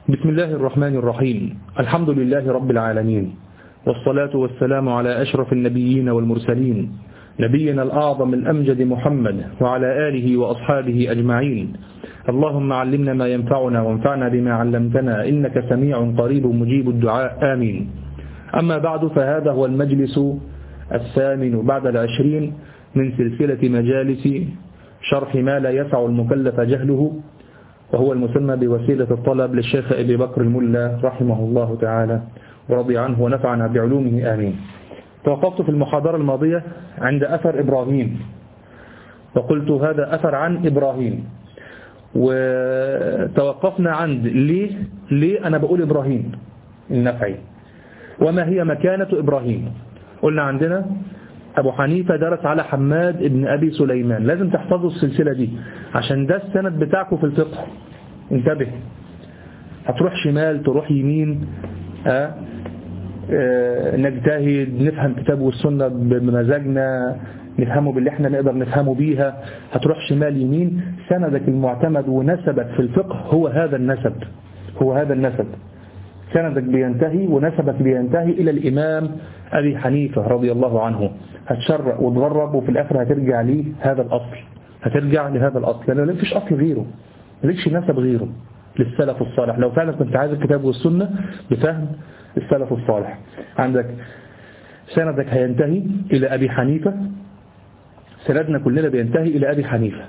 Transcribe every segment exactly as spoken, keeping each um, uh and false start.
بسم الله الرحمن الرحيم. الحمد لله رب العالمين، والصلاة والسلام على أشرف النبيين والمرسلين، نبينا الأعظم الأمجد محمد وعلى آله وأصحابه أجمعين. اللهم علمنا ما ينفعنا وانفعنا بما علمتنا، إنك سميع قريب مجيب الدعاء، آمين. أما بعد، فهذا هو المجلس الثامن بعد العشرين من سلسلة مجالس شرح ما لا يسع المكلف جهله، وهو المسمى بوسيلة الطلب للشيخ أبي بكر الملا رحمه الله تعالى ورضي عنه ونفعنا بعلومه، آمين. توقفت في المحاضرة الماضية عند أثر إبراهيم، وقلت هذا أثر عن إبراهيم، وتوقفنا عند ليه ليه أنا بقول إبراهيم النفعي، وما هي مكانة إبراهيم. قلنا عندنا أبو حنيفة درس على حماد بن أبي سليمان. لازم تحفظوا السلسلة دي عشان ده السند بتاعكم في الفقه. انتبه، هتروح شمال تروح يمين، أه؟ أه نجتهد نفهم كتاب والسنة بمزاجنا، نفهمه باللي احنا نقدر نفهمه بيها. هتروح شمال يمين، سندك المعتمد ونسبك في الفقه هو هذا النسب، هو هذا النسب. سندك بينتهي ونسبك بينتهي إلى الإمام أبي حنيفة رضي الله عنه. هتشرق وتغرب وفي الآخر هترجع ليه هذا الأصل، هترجع لهذا الأصل، لأنه لا فيش أصل غيره، مالكش نسب غيره للسلف الصالح. لو فعلا كنت عايز الكتاب والسنة بفهم السلف الصالح، عندك سندك هينتهي إلى أبي حنيفة، سندنا كلنا بينتهي إلى أبي حنيفة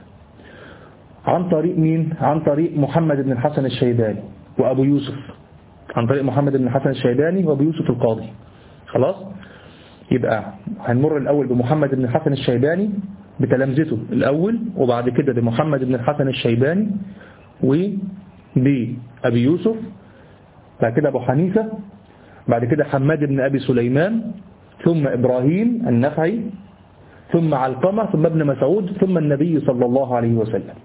عن طريق مين؟ عن طريق محمد بن الحسن الشيباني وأبو يوسف، عن طريق محمد بن الحسن الشيباني وأبو يوسف القاضي. خلاص، يبقى هنمر الأول بمحمد بن الحسن الشيباني بتلامذته الأول، وبعد كده بمحمد بن الحسن الشيباني وبأبي يوسف، بعد كده أبو حنيفة، بعد كده حماد بن أبي سليمان، ثم إبراهيم النخعي، ثم علقمة، ثم ابن مسعود، ثم النبي صلى الله عليه وسلم.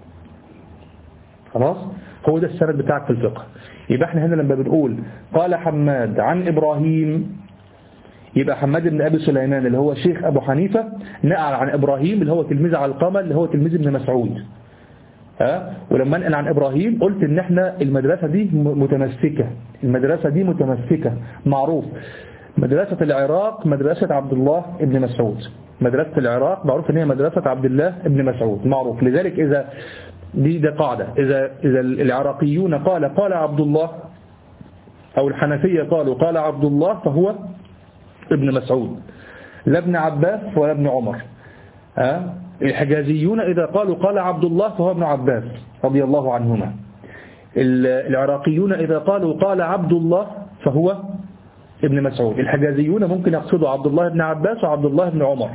خلاص، هو ده السند بتاعك في الفقه. يبقى احنا هنا لما بنقول قال حماد عن إبراهيم، يبقى حماد بن أبي سليمان اللي هو شيخ أبو حنيفة نقل عن إبراهيم اللي هو تلميذ علقمة اللي هو تلميذ ابن مسعود. ها؟ ولما نقل عن إبراهيم قلت إن احنا المدرسة دي متمسكة، المدرسة دي متمسكة، معروف مدرسة العراق مدرسة عبد الله ابن مسعود، مدرسة العراق معروف إن هي مدرسة عبد الله ابن مسعود، معروف. لذلك إذا دي ده قاعدة، إذا إذا العراقيون قال قال عبد الله، أو الحنفية قالوا قال عبد الله، فهو ابن مسعود، لا ابن عباس ولا ابن عمر. أه؟ الحجازيون إذا قالوا قال عبد الله فهو ابن عباس رضي الله عنهما. العراقيون إذا قالوا قال عبد الله فهو ابن مسعود. الحجازيون ممكن يقصدوا عبد الله بن عباس وعبد الله بن عمر،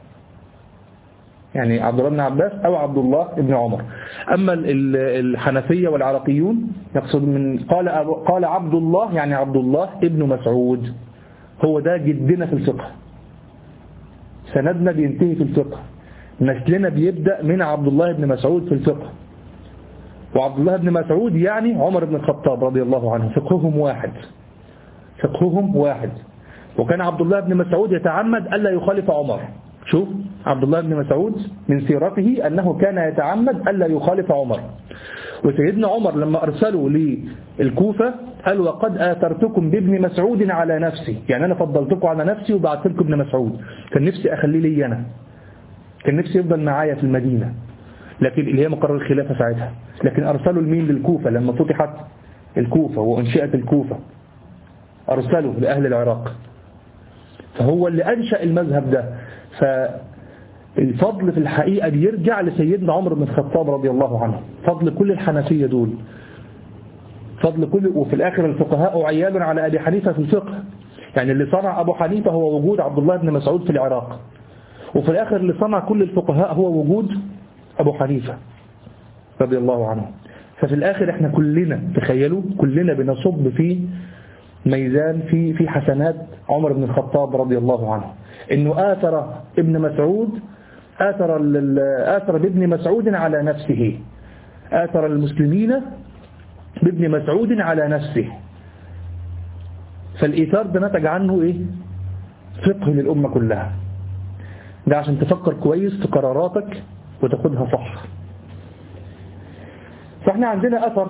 يعني عبد الله بن عباس أو عبد الله بن عمر. أما الحنفية والعراقيون يقصد من قال قال عبد الله يعني عبد الله ابن مسعود. هو ده جدنا في الفقه، سندنا بينتهي في الفقه، نسلنا بيبدأ من عبد الله بن مسعود في الفقه. وعبد الله بن مسعود يعني عمر بن الخطاب رضي الله عنه، فقههم واحد، فقههم واحد. وكان عبد الله بن مسعود يتعمد ألا يخالف عمر. شوف عبد الله بن مسعود من سيرته أنه كان يتعمد ألا يخالف عمر. وسيدنا عمر لما أرسلوا للكوفة قال وقد آثرتكم بابن مسعود على نفسي، يعني أنا فضلتكم على نفسي وبعثت لكم ابن مسعود، كان نفسي أخليه لي أنا، كان نفسي يفضل معايا في المدينة، لكن اللي هي مقرر الخلافة ساعتها. لكن أرسلوا المين للكوفة لما فتحت الكوفة وأنشئت الكوفة، أرسلوا لأهل العراق، فهو اللي أنشأ المذهب ده. فالفضل في الحقيقة بيرجع لسيدنا عمر بن الخطاب رضي الله عنه، فضل كل الحنفية دول، فضل كل. وفي الآخر الفقهاء عيال على أبي حنيفة في الفقه، يعني اللي صنع أبو حنيفة هو وجود عبد الله بن مسعود في العراق، وفي الآخر اللي صنع كل الفقهاء هو وجود أبو حنيفة رضي الله عنه. ففي الآخر احنا كلنا تخيلوا كلنا بنصب في ميزان في في حسنات عمر بن الخطاب رضي الله عنه، انه آثر ابن مسعود، آثر آثر بابن مسعود على نفسه، آثر المسلمين بابن مسعود على نفسه. فالإيثار ده نتج عنه ايه؟ فقه للأمة كلها. ده عشان تفكر كويس في قراراتك وتاخدها صح. فاحنا عندنا أثر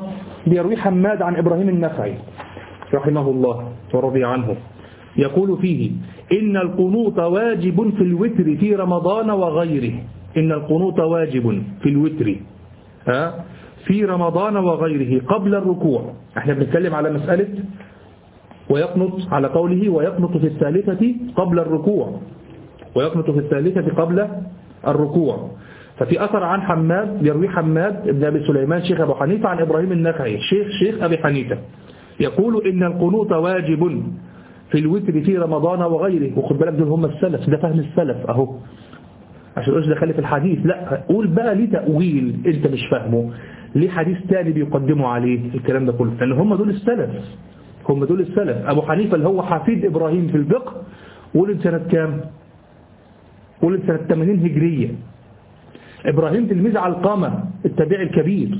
بيروي حماد عن إبراهيم النخعي رحمه الله ورضي عنه، يقول فيه: إن القنوت واجب في الوتر في رمضان وغيره. إن القنوت واجب في الوتر ها في رمضان وغيره قبل الركوع. احنا بنتكلم على مسألة ويقنط، على قوله ويقنط في الثالثة قبل الركوع، ويقنط في الثالثة قبل الركوع. ففي أثر عن حماد، يروي حماد بن أبي سليمان شيخ أبو حنيفة عن إبراهيم النخعي شيخ شيخ أبي حنيفة، يقول: إن القنوت واجب في الوتر في رمضان وغيره. وخد بالك دول هم السلف، ده فهم السلف أهو، عشان قلت دخل في الحديث، لا قول بقى ليه تأويل انت مش فاهمه، ليه حديث تاني بيقدموا عليه الكلام ده كله، لأن هم دول السلف، هم دول السلف. أبو حنيفة اللي هو حفيد إبراهيم في الفقه ولد سنة كام؟ ولد سنة ثمانين هجرية. إبراهيم تلميذ علقمة التابعي الكبير،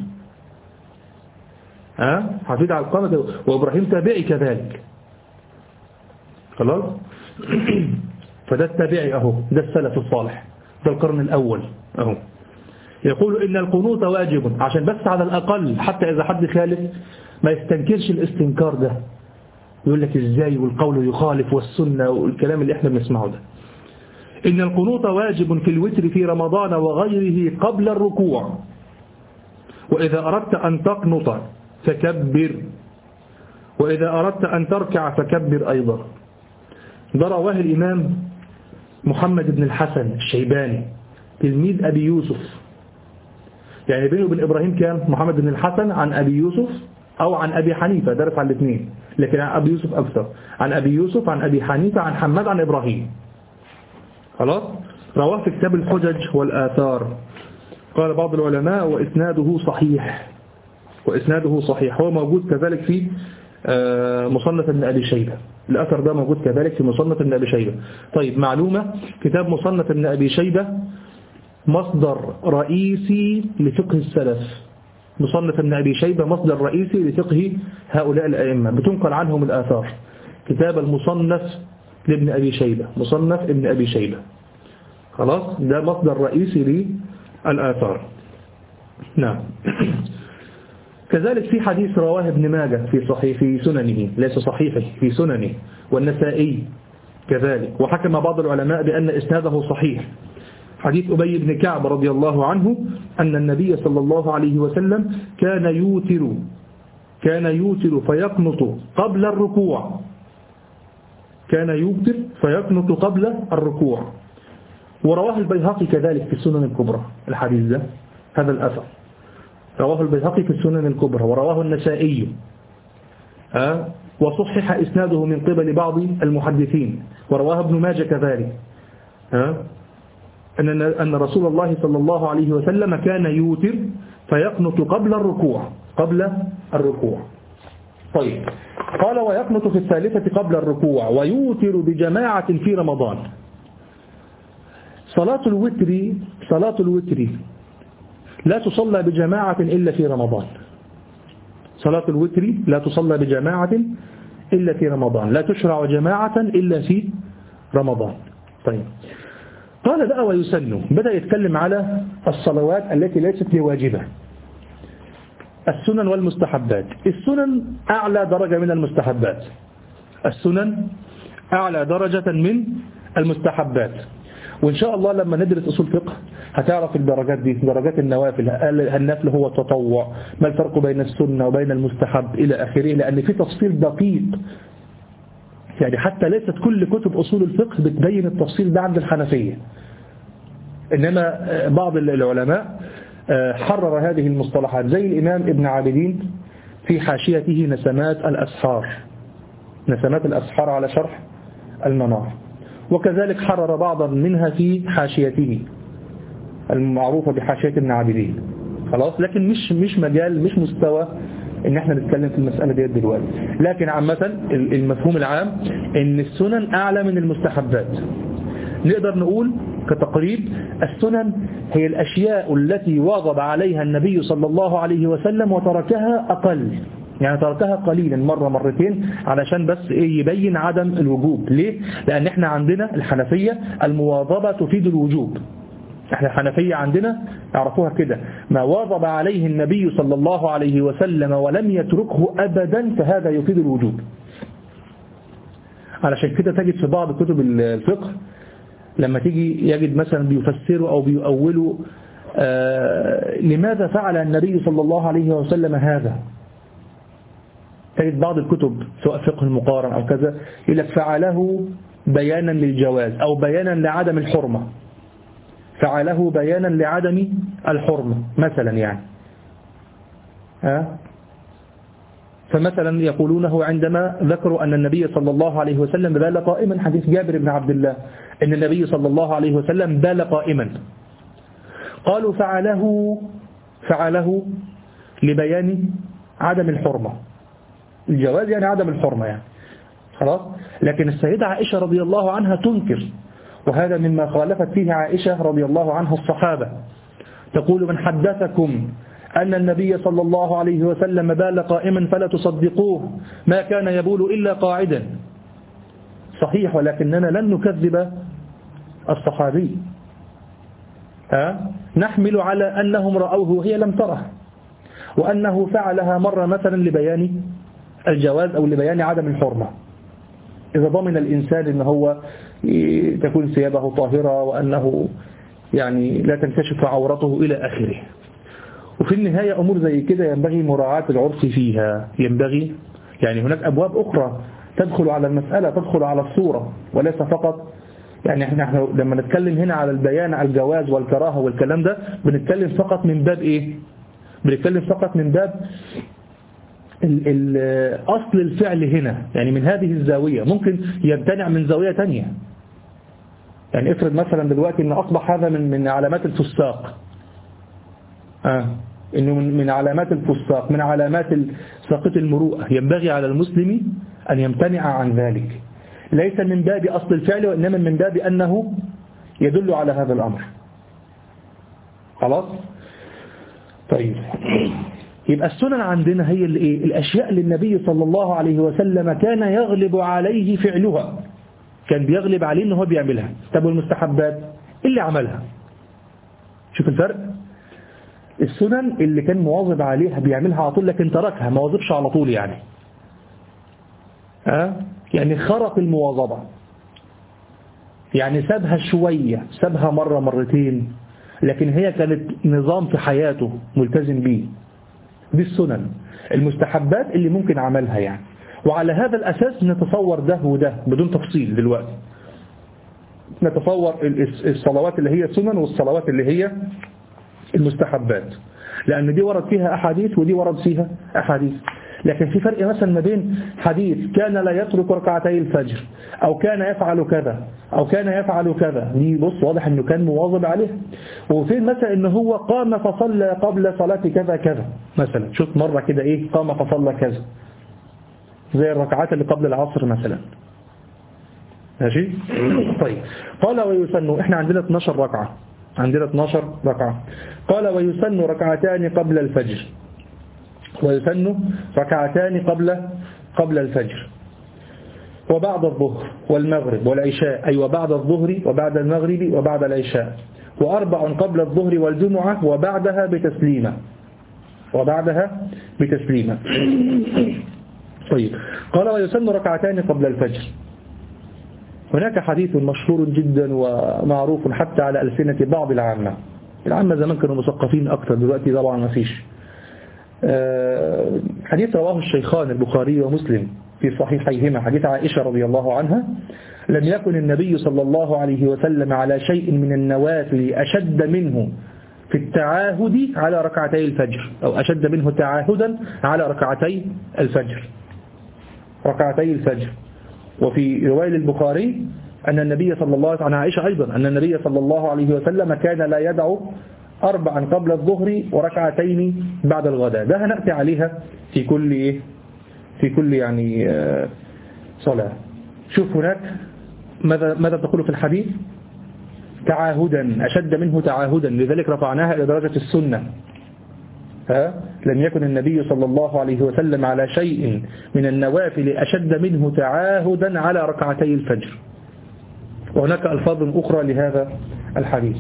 ها حفيد علقمة، وإبراهيم تابعي كذلك، خلاص. فده التابعي أهو، ده السلف الصالح، ده القرن الأول أهو. يقول: إن القنوت واجب، عشان بس على الأقل حتى إذا حد خالف ما يستنكرش الاستنكار ده، يقول لك إزاي والقول يخالف والسنة والكلام اللي إحنا بنسمعه ده. إن القنوت واجب في الوتر في رمضان وغيره قبل الركوع، وإذا أردت أن تقنط فكبر، وإذا أردت أن تركع فكبر أيضا. ده رواه الإمام محمد بن الحسن الشيباني تلميذ أبي يوسف، يعني بينه وبين إبراهيم كان محمد بن الحسن عن أبي يوسف أو عن أبي حنيفة، درس عن الاثنين، لكن عن أبي يوسف أكثر، عن أبي يوسف عن أبي حنيفة عن حماد عن إبراهيم، خلاص. رواه في كتاب الحجج والآثار. قال بعض العلماء: وإسناده صحيح، وإسناده صحيح. هو موجود كذلك في مصنف ابن أبي شيبة، الأثر ده موجود كذلك في مصنف ابن أبي شيبة. طيب معلومة، كتاب مصنف ابن أبي شيبة مصدر رئيسي لفقه السلف، مصنف ابن أبي شيبة مصدر رئيسي لفقه هؤلاء الأئمة، بتنقل عنهم الآثار. كتاب المصنف لابن أبي شيبة، مصنف ابن أبي شيبة، خلاص، ده مصدر رئيسي للآثار. نعم. كذلك في حديث رواه ابن ماجه في صحيح في سننه، ليس صحيحه، في سننه، والنسائي كذلك، وحكم بعض العلماء بأن إسناده صحيح. حديث أبي بن كعب رضي الله عنه أن النبي صلى الله عليه وسلم كان يوتر كان يوتر فيقنط قبل الركوع، كان يوتر فيقنط قبل الركوع. ورواه البيهقي كذلك في السنن الكبرى الحديث ده، هذا الأثر رواه البيهقي في السنن الكبرى، ورواه النسائي، أه؟ وصحح إسناده من قبل بعض المحدثين، ورواه ابن ماجه كذلك، أه؟ أن أن رسول الله صلى الله عليه وسلم كان يوتر فيقنط قبل الركوع، قبل الركوع. طيب، قال: ويقنط في الثالثة قبل الركوع، ويوتر بجماعة في رمضان. صلاة الوتر صلاة الوتر لا تصلى بجماعة إلا في رمضان. صلاة الوتر لا تصلى بجماعة إلا في رمضان، لا تشرع جماعة إلا في رمضان. طيب، قال بقى: ويسن، بدأ يتكلم على الصلوات التي ليست بواجبة، السنن والمستحبات. السنن أعلى درجة من المستحبات، السنن أعلى درجة من المستحبات. وإن شاء الله لما ندرس أصول فقه هتعرف الدرجات دي، درجات النوافل، النفل هو التطوع، ما الفرق بين السنة وبين المستحب إلى آخره، لأن في تفصيل دقيق، يعني حتى ليست كل كتب أصول الفقه بتبين التفصيل ده عند الحنفية، إنما بعض العلماء حرر هذه المصطلحات، زي الإمام ابن عابدين في حاشيته نسمات الأسحار، نسمات الأسحار على شرح المنار، وكذلك حرر بعضا منها في حاشيته المعروفة بحاشية ابن عابدين، خلاص. لكن مش مش مجال، مش مستوى ان احنا نتكلم في المسألة دي دلوقتي، لكن عامة المفهوم العام ان السنن اعلى من المستحبات. نقدر نقول كتقريب: السنن هي الاشياء التي واظب عليها النبي صلى الله عليه وسلم وتركها اقل، يعني تركها قليلا، مرة مرتين، علشان بس ايه يبين عدم الوجوب. ليه؟ لان احنا عندنا الحنفية المواظبة تفيد الوجوب، احنا الحنفية عندنا يعرفوها كده، ما واظب عليه النبي صلى الله عليه وسلم ولم يتركه أبدا فهذا يفيد الوجوب. علشان كده تجد في بعض كتب الفقه لما تيجي يجد مثلا بيفسروا أو بيؤولوا آه لماذا فعل النبي صلى الله عليه وسلم هذا، تجد بعض الكتب سواء فقه المقارن أو كذا يقول لك فعله بيانا للجواز أو بيانا لعدم الحرمة، فعله بيانا لعدم الحرمة مثلا يعني ها. فمثلا يقولونه عندما ذكروا أن النبي صلى الله عليه وسلم بال قائما، حديث جابر بن عبد الله أن النبي صلى الله عليه وسلم بال قائما، قالوا فعله فعله لبيان عدم الحرمة، الجواز يعني عدم الحرمة يعني خلاص. لكن السيدة عائشة رضي الله عنها تنكر، وهذا مما خالفت فيه عائشة رضي الله عنها الصحابة، تقول من حدثكم أن النبي صلى الله عليه وسلم بال قائما فلا تصدقوه، ما كان يبول إلا قاعدا. صحيح، ولكننا لن نكذب الصحابي، ها؟ نحمل على أنهم رأوه وهي لم تره، وأنه فعلها مرة مثلا لبيان الجواز أو لبيان عدم الحرمة، إذا ضمن الإنسان أنه هو تكون ثيابه طاهرة وأنه يعني لا تنكشف عورته إلى آخره. وفي النهاية أمور زي كده ينبغي مراعاة العرف فيها، ينبغي يعني هناك أبواب أخرى تدخل على المسألة، تدخل على الصورة وليس فقط يعني احنا, احنا لما نتكلم هنا على البيان على الجواز والكراهة والكلام ده بنتكلم فقط من باب إيه؟ بنتكلم فقط من باب ال ال أصل الفعل هنا، يعني من هذه الزاوية. ممكن يمتنع من زاوية تانية، يعني افرض مثلا دلوقتي ان أصبح هذا من من علامات الفساق، آه إنه من من علامات الفساق، من علامات ساقط المروءة، ينبغي على المسلم أن يمتنع عن ذلك، ليس من باب أصل الفعل وإنما من باب أنه يدل على هذا الأمر. خلاص؟ طيب، يبقى السنن عندنا هي الايه؟ الأشياء اللي النبي صلى الله عليه وسلم كان يغلب عليه فعلها، كان بيغلب عليه إنه هو بيعملها. طب والمستحبات اللي عملها، شوف الفرق، السنن اللي كان مواظب عليها بيعملها على طول، لكن تركها ما واظبش على طول يعني ها؟ يعني خرق المواظبة، يعني سابها شوية، سابها مرة مرتين، لكن هي كانت نظام في حياته ملتزم به. دي السنن. المستحبات اللي ممكن عملها يعني، وعلى هذا الأساس نتصور ده وده بدون تفصيل دلوقتي، نتصور الصلوات اللي هي سنن والصلوات اللي هي المستحبات، لأن دي ورد فيها أحاديث ودي ورد فيها أحاديث. لكن في فرق مثلا ما بين حديث كان لا يترك ركعتي الفجر أو كان يفعل كذا أو كان يفعل كذا، دي بص واضح أنه كان مواظب عليه. وفين مثلا أنه هو قام فصلى قبل صلاة كذا كذا مثلا، شوف مرة كده إيه قام فصلى كذا، زي الركعات اللي قبل العصر مثلا. ماشي؟ طيب، قال ويسن، احنا عندنا اثناشر ركعة، عندنا اثناشر ركعة. قال ويسن ركعتان قبل الفجر، ويسن ركعتان قبل قبل الفجر وبعد الظهر والمغرب والعشاء، أي وبعد الظهر وبعد المغرب وبعد العشاء، وأربع قبل الظهر والجمعة وبعدها بتسليمة وبعدها بتسليمة. طيب، قال ويسن ركعتان قبل الفجر. هناك حديث مشهور جدا ومعروف حتى على ألسنة بعض العامة، العامة زمان كانوا مثقفين أكثر، دلوقتي طبعا ما فيش. حديث رواه الشيخان البخاري ومسلم في صحيحيهما، حديث عائشة رضي الله عنها: لم يكن النبي صلى الله عليه وسلم على شيء من النوافل أشد منه في التعاهد على ركعتي الفجر، أو أشد منه تعاهدا على ركعتي الفجر ركعتي الفجر. وفي رواية البخاري أن النبي صلى الله عليه وسلم، عن عائشة أيضا، أن النبي صلى الله عليه وسلم كان لا يدع أربعا قبل الظهر وركعتين بعد الغداء. ده هنأتي عليها في كل إيه؟ في كل يعني صلاة. شوف هناك ماذا ماذا تقول في الحديث: تعاهدا، أشد منه تعاهدا، لذلك رفعناها إلى درجة السنة. ها؟ لم يكن النبي صلى الله عليه وسلم على شيء من النوافل أشد منه تعاهدا على ركعتي الفجر. وهناك ألفاظ أخرى لهذا الحديث.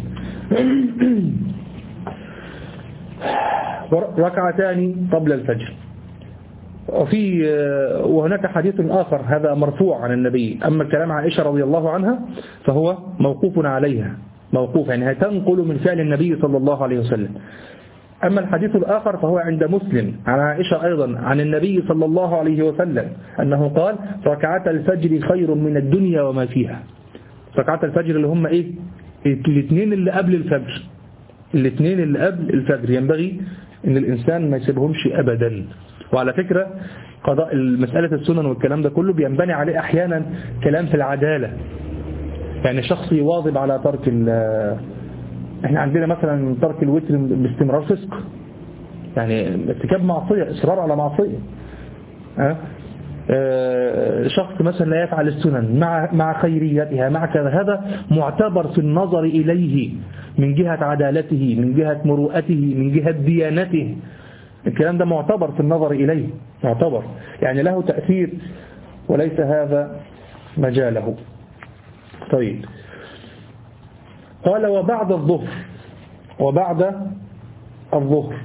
ركعتان قبل الفجر. وفي وهناك حديث آخر هذا مرفوع عن النبي. أما الكلام عن عائشة رضي الله عنها فهو موقوف عليها، موقوف يعني تنقل من فعل النبي صلى الله عليه وسلم. أما الحديث الآخر فهو عند مسلم عن عائشة أيضا عن النبي صلى الله عليه وسلم أنه قال ركعات الفجر خير من الدنيا وما فيها. ركعات الفجر اللي هم إيه؟ الاثنين اللي قبل الفجر، الاثنين اللي قبل الفجر ينبغي أن الإنسان ما يسيبهمش أبدا. وعلى فكرة قضاء مسألة السنن والكلام ده كله بينبني عليه أحيانا كلام في العدالة، يعني شخص يواظب على ترك احنا عندنا مثلا ترك الوتر باستمرار فسق، يعني ارتكاب معصية، إصرار على معصية. أه؟ أه شخص مثلا لا يفعل السنن مع مع خيريتها مع كذا، هذا معتبر في النظر إليه من جهة عدالته، من جهة مروءته، من جهة ديانته. الكلام ده معتبر في النظر إليه، معتبر يعني له تأثير، وليس هذا مجاله. طيب قال وبعد الظهر، وبعد الظهر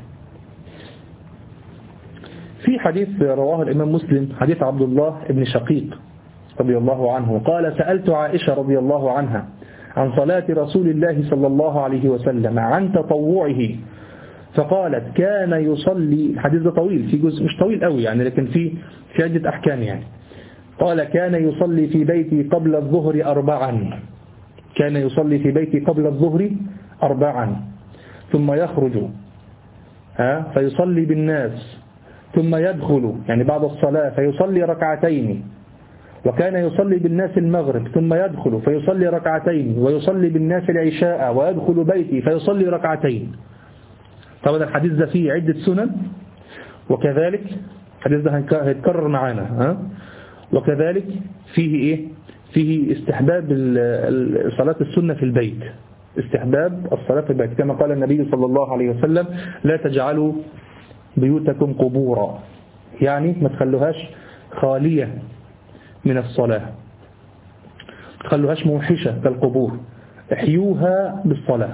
في حديث رواه الإمام مسلم، حديث عبد الله بن شقيق رضي الله عنه قال سألت عائشة رضي الله عنها عن صلاة رسول الله صلى الله عليه وسلم عن تطوعه فقالت كان يصلي، الحديث ده طويل، في جزء مش طويل قوي يعني لكن في في عدة أحكام يعني. قال كان يصلي في بيتي قبل الظهر أربعا، كان يصلي في بيتي قبل الظهر أربعا ثم يخرج ها فيصلي بالناس ثم يدخل يعني بعد الصلاة فيصلي ركعتين، وكان يصلي بالناس المغرب ثم يدخل فيصلي ركعتين، ويصلي بالناس العشاء ويدخل بيتي فيصلي ركعتين. طبعا الحديث ده فيه عدة سنن، وكذلك الحديث ده هيتكرر معانا ها وكذلك فيه ايه فيه استحباب صلاة السنة في البيت، استحباب الصلاة في البيت كما قال النبي صلى الله عليه وسلم لا تجعلوا بيوتكم قبورا، يعني ما تخلوهاش خالية من الصلاة، ما تخلوهاش موحشة كالقبور، احيوها بالصلاة.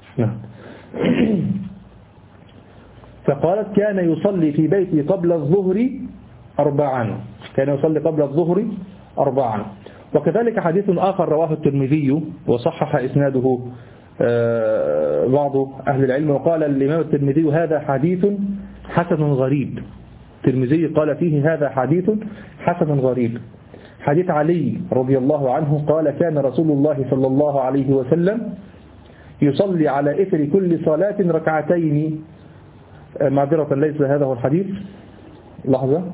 فقالت كان يصلي في بيتي قبل الظهر أربعا، كان يصلي قبل الظهر أربعا. وكذلك حديث آخر رواه الترمذي وصحح إسناده بعض أهل العلم، وقال الإمام الترمذي هذا حديث حسن غريب. الترمذي قال فيه هذا حديث حسن غريب. حديث علي رضي الله عنه قال كان رسول الله صلى الله عليه وسلم يصلي على إثر كل صلاة ركعتين. معذرة ليس هذا هو الحديث، لحظة،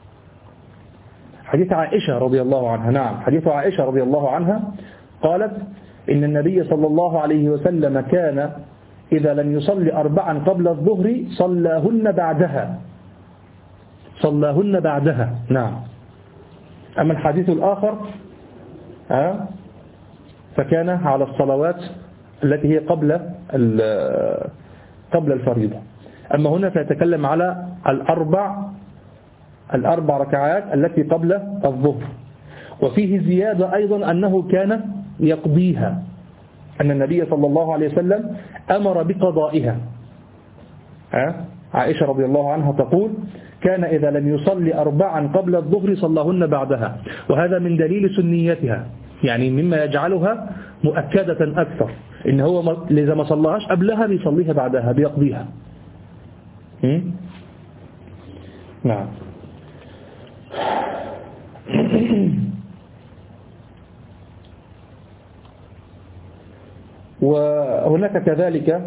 حديث عائشة رضي الله عنها، نعم حديث عائشة رضي الله عنها قالت إن النبي صلى الله عليه وسلم كان إذا لم يصلي أربعا قبل الظهر صلاهن بعدها، صلاهن بعدها. نعم. أما الحديث الآخر ها فكان على الصلوات التي هي قبل قبل الفريضة. أما هنا فيتكلم على الأربع الأربع ركعات التي قبل الظهر. وفيه زيادة أيضا أنه كان يقضيها، أن النبي صلى الله عليه وسلم أمر بقضائها. عائشة رضي الله عنها تقول كان إذا لم يصلي أربعا قبل الظهر صلاهن بعدها، وهذا من دليل سنيتها، يعني مما يجعلها مؤكدة أكثر، إن هو إذا ما صلاهاش قبلها بيصليها بعدها بيقضيها. نعم. وهناك كذلك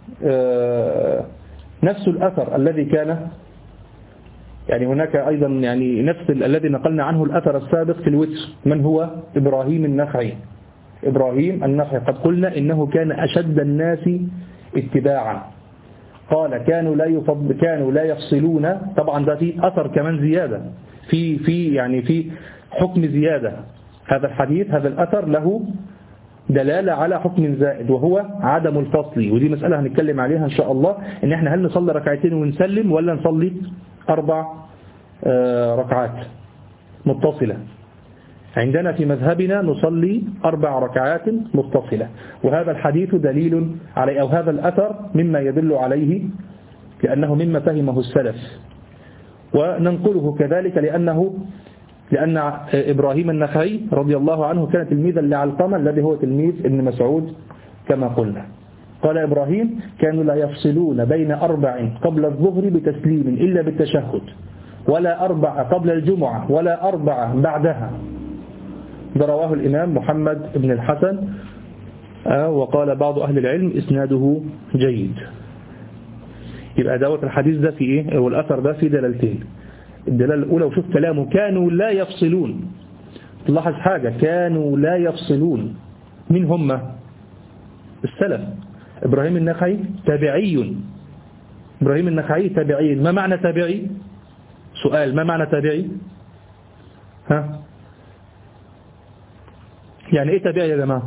نفس الأثر الذي كان، يعني هناك أيضا يعني نفس الذي نقلنا عنه الأثر السابق في الوتر، من هو إبراهيم النخعي. إبراهيم النخعي قد قلنا إنه كان أشد الناس اتباعا، قال كانوا لا يفضل كانوا لا يفصلون. طبعا ده في أثر كمان زيادة في في يعني في حكم زيادة، هذا الحديث هذا الأثر له دلالة على حكم زائد وهو عدم الفصل، ودي مسألة هنتكلم عليها إن شاء الله، إن إحنا هل نصلي ركعتين ونسلم ولا نصلي أربع ركعات متصلة. عندنا في مذهبنا نصلي أربع ركعات متصلة، وهذا الحديث دليل عليه، أو هذا الأثر مما يدل عليه، لأنه مما فهمه السلف، وننقله كذلك لأنه لأن إبراهيم النخعي رضي الله عنه كان تلميذا لعلقمة الذي هو تلميذ ابن مسعود كما قلنا. قال إبراهيم: كانوا لا يفصلون بين أربع قبل الظهر بتسليم إلا بالتشهد، ولا أربع قبل الجمعة، ولا أربع بعدها. ده رواه الإمام محمد بن الحسن، وقال بعض أهل العلم إسناده جيد. يبقى دوت الحديث ده في إيه؟ والأثر ده في دلالتين. الدلالة الأولى، وشوف كلامه، كانوا لا يفصلون. تلاحظ حاجة، كانوا لا يفصلون. من هم؟ السلف. إبراهيم النخعي تابعي. إبراهيم النخعي تابعي. ما معنى تابعي؟ سؤال، ما معنى تابعي؟ ها؟ يعني إيه تابعي يا جماعة؟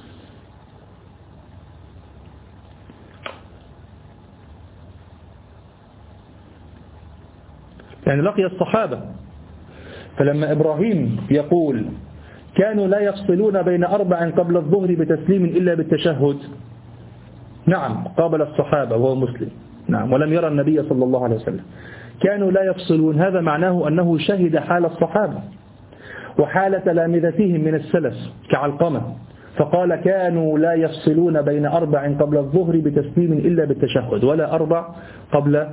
يعني لقي الصحابة. فلما إبراهيم يقول كانوا لا يفصلون بين أربع قبل الظهر بتسليم إلا بالتشهد، نعم قابل الصحابة وهو مسلم، نعم، ولم يرى النبي صلى الله عليه وسلم. كانوا لا يفصلون، هذا معناه أنه شهد حال الصحابة وحال تلامذتهم من السلف كعلقمة، فقال كانوا لا يفصلون بين أربع قبل الظهر بتسليم إلا بالتشهد، ولا أربع قبل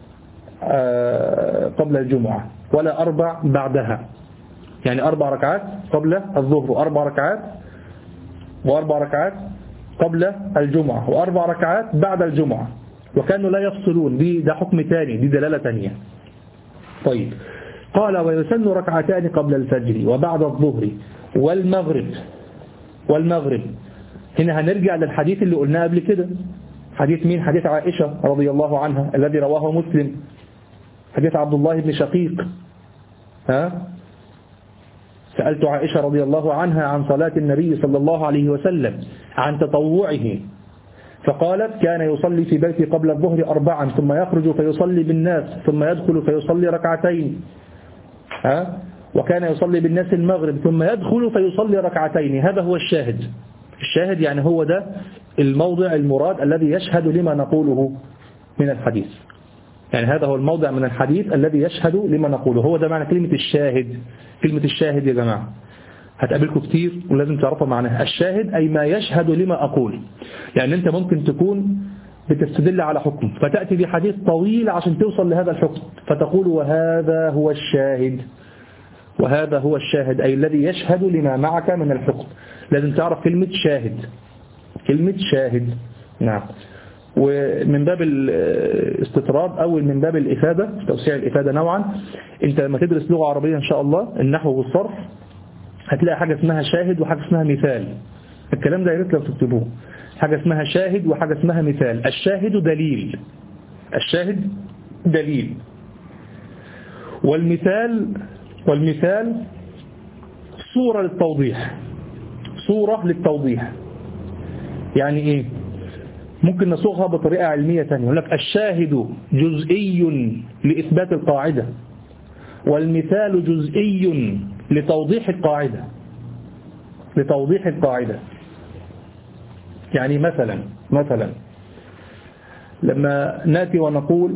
قبل الجمعة، ولا أربع بعدها. يعني أربع ركعات قبل الظهر، وأربع ركعات وأربع ركعات قبل الجمعة، وأربع ركعات بعد الجمعة. وكانوا لا يفصلون، دي ده حكم ثاني، دي دلالة ثانية. طيب، قال ويسن ركعتان قبل الفجر وبعد الظهر والمغرب والمغرب. هنا هنرجع للحديث اللي قلناه قبل كده. حديث مين؟ حديث عائشة رضي الله عنها الذي رواه مسلم، حديث عبد الله بن شقيق. ها؟ سألت عائشة رضي الله عنها عن صلاة النبي صلى الله عليه وسلم، عن تطوعه، فقالت كان يصلي في بيتي قبل الظهر أربعا، ثم يخرج فيصلي بالناس، ثم يدخل فيصلي ركعتين. ها؟ وكان يصلي بالناس المغرب، ثم يدخل فيصلي ركعتين. هذا هو الشاهد. الشاهد يعني هو ده الموضع المراد الذي يشهد لما نقوله من الحديث. يعني هذا هو الموضع من الحديث الذي يشهد لما نقوله، هو ده معنى كلمة الشاهد. كلمة الشاهد يا جماعة هتقابلكم كتير ولازم تعرفوا معناها. الشاهد أي ما يشهد لما أقول. يعني أنت ممكن تكون بتستدل على حكم، فتأتي بحديث طويل عشان توصل لهذا الحكم، فتقول وهذا هو الشاهد، وهذا هو الشاهد أي الذي يشهد لما معك من الحكم. لازم تعرف كلمة شاهد، كلمة شاهد. نعم. ومن باب الاستطراد أو من باب الإفادة، توسيع الإفادة نوعا، أنت لما تدرس لغة عربية إن شاء الله، النحو والصرف، هتلاقي حاجة اسمها شاهد وحاجة اسمها مثال. الكلام ده يا ريت لو تكتبوه. حاجة اسمها شاهد وحاجة اسمها مثال. الشاهد دليل، الشاهد دليل، والمثال والمثال صورة للتوضيح، صورة للتوضيح. يعني إيه؟ ممكن نصوغها بطريقة علمية ثانية، يقول لك الشاهد جزئي لإثبات القاعدة، والمثال جزئي لتوضيح القاعدة، لتوضيح القاعدة. يعني مثلا مثلا لما نأتي ونقول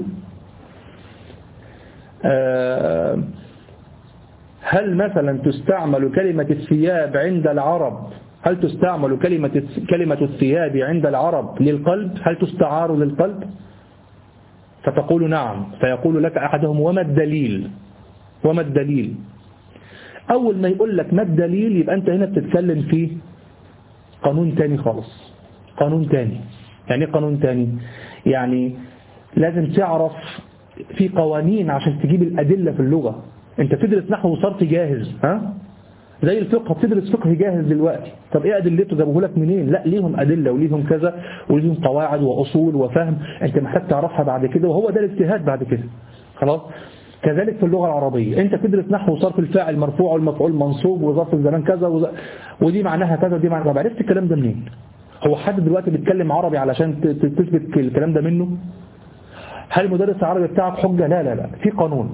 هل مثلا تستعمل كلمة الثياب عند العرب، هل تستعمل كلمة كلمة الثياب عند العرب للقلب؟ هل تستعار للقلب؟ فتقول نعم، فيقول لك أحدهم وما الدليل؟ وما الدليل؟ أول ما يقول لك ما الدليل يبقى أنت هنا بتتكلم في قانون تاني خالص، قانون تاني. يعني قانون تاني؟ يعني لازم تعرف في قوانين عشان تجيب الأدلة في اللغة. أنت تدرس نحو وصرف جاهز، ها؟ زي الفقه، بتدرس فقه جاهز دلوقتي، طب ايه ادلته؟ جابوه لك منين؟ لا، ليهم ادله وليهم كذا وليهم قواعد واصول وفهم انت محتاج تعرفها بعد كده، وهو ده الاجتهاد بعد كده. خلاص. كذلك في اللغه العربيه، انت بتدرس نحو وصرف الفاعل مرفوع والمفعول منصوب وظرف الزمان كذا وز... ودي معناها كذا ودي معناها. طب عرفت الكلام ده منين؟ هو حد دلوقتي بيتكلم عربي علشان تثبت الكلام ده منه؟ هل المدرس العربي بتاعك حجه؟ لا لا لا، في قانون.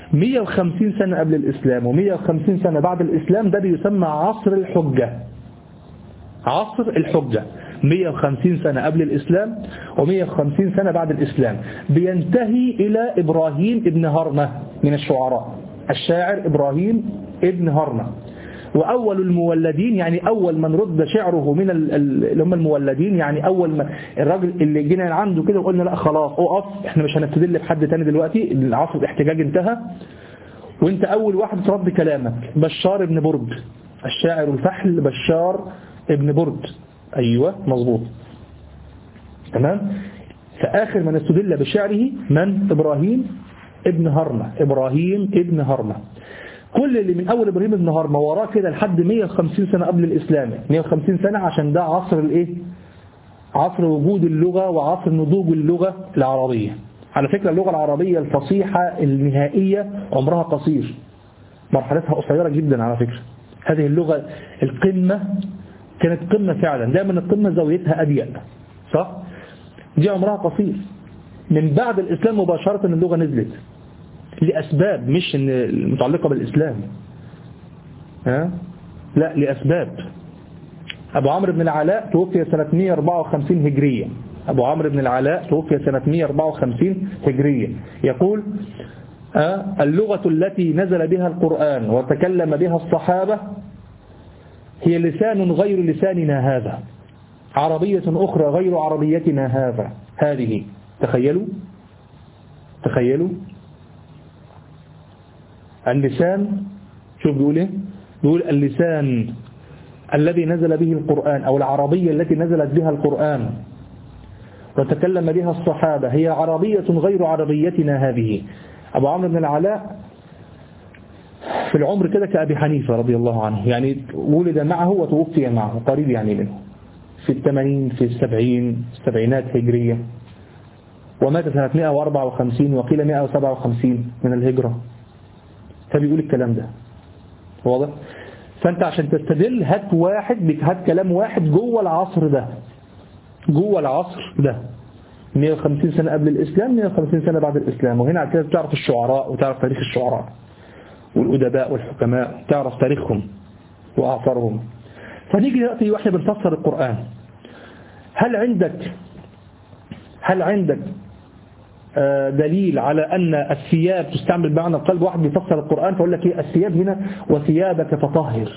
مئة وخمسين سنة قبل الإسلام ومئة وخمسين سنة بعد الإسلام، ده بيسمى عصر الحجة. عصر الحجة مئة وخمسين سنة قبل الإسلام ومئة وخمسين سنة بعد الإسلام، بينتهي إلى إبراهيم ابن هرمة من الشعراء، الشاعر إبراهيم ابن هرمة. وأول المولدين يعني أول من رد شعره من اللي هم المولدين، يعني أول ما الراجل اللي جينا عنده كده وقلنا لا خلاص أقف، إحنا مش هنستدل بحد تاني دلوقتي، العصر الاحتجاج انتهى، وانت أول واحد ترد كلامك بشار ابن برد، الشاعر الفحل بشار ابن برد. أيوة مظبوط تمام. فآخر من استدل بشعره من؟ إبراهيم ابن هرمة. إبراهيم ابن هرمة. كل اللي من أول إبراهيم ابن هرمة وراه كده لحد مئة وخمسين سنة قبل الإسلام، مئة وخمسين سنة عشان ده عصر الإيه؟ عصر وجود اللغة وعصر نضوج اللغة العربية. على فكرة اللغة العربية الفصيحة النهائية عمرها قصير، مرحلتها قصيرة جدا على فكرة. هذه اللغة القمة كانت قمة فعلا، دائما القمة زاويتها أضيق صح؟ دي عمرها قصير. من بعد الإسلام مباشرة اللغة نزلت لأسباب مش المتعلقة بالإسلام، ها؟ لا لأسباب. أبو عمرو بن العلاء توفي سنة مئة وأربعة وخمسين هجرية. أبو عمرو بن العلاء توفي سنة مئة وأربعة وخمسين هجرية. يقول اللغة التي نزل بها القرآن وتكلم بها الصحابة هي لسان غير لساننا هذا، عربية أخرى غير عربيتنا هذا هذه. تخيلوا تخيلوا اللسان، شوف بيقول ايه؟ بيقول اللسان الذي نزل به القرآن أو العربية التي نزلت بها القرآن وتكلم بها الصحابة هي عربية غير عربيتنا هذه. أبو عمرو بن العلاء في العمر كده كأبي حنيفة رضي الله عنه، يعني ولد معه وتوفي معه قريب يعني منه، في الثمانين في السبعين السبعينات هجرية، ومات سنة مئة وأربعة وخمسين وقيل مئة وسبعة وخمسين من الهجرة. فبيقول الكلام ده واضح. فأنت عشان تستدل هات واحد، هات كلام واحد جوه العصر ده، جوه العصر ده مئة وخمسين سنة قبل الإسلام مئة وخمسين سنة بعد الإسلام. وهنا على كده تعرف الشعراء وتعرف تاريخ الشعراء والأدباء والحكماء، تعرف تاريخهم وأعصارهم. فنيجي دلوقتي واحنا بنفسر القرآن، هل عندك هل عندك دليل على أن الثياب تستعمل بمعنى القلب؟ واحد بيفسر القرآن فأقول لك ايه الثياب هنا؟ وثيابك فطهر،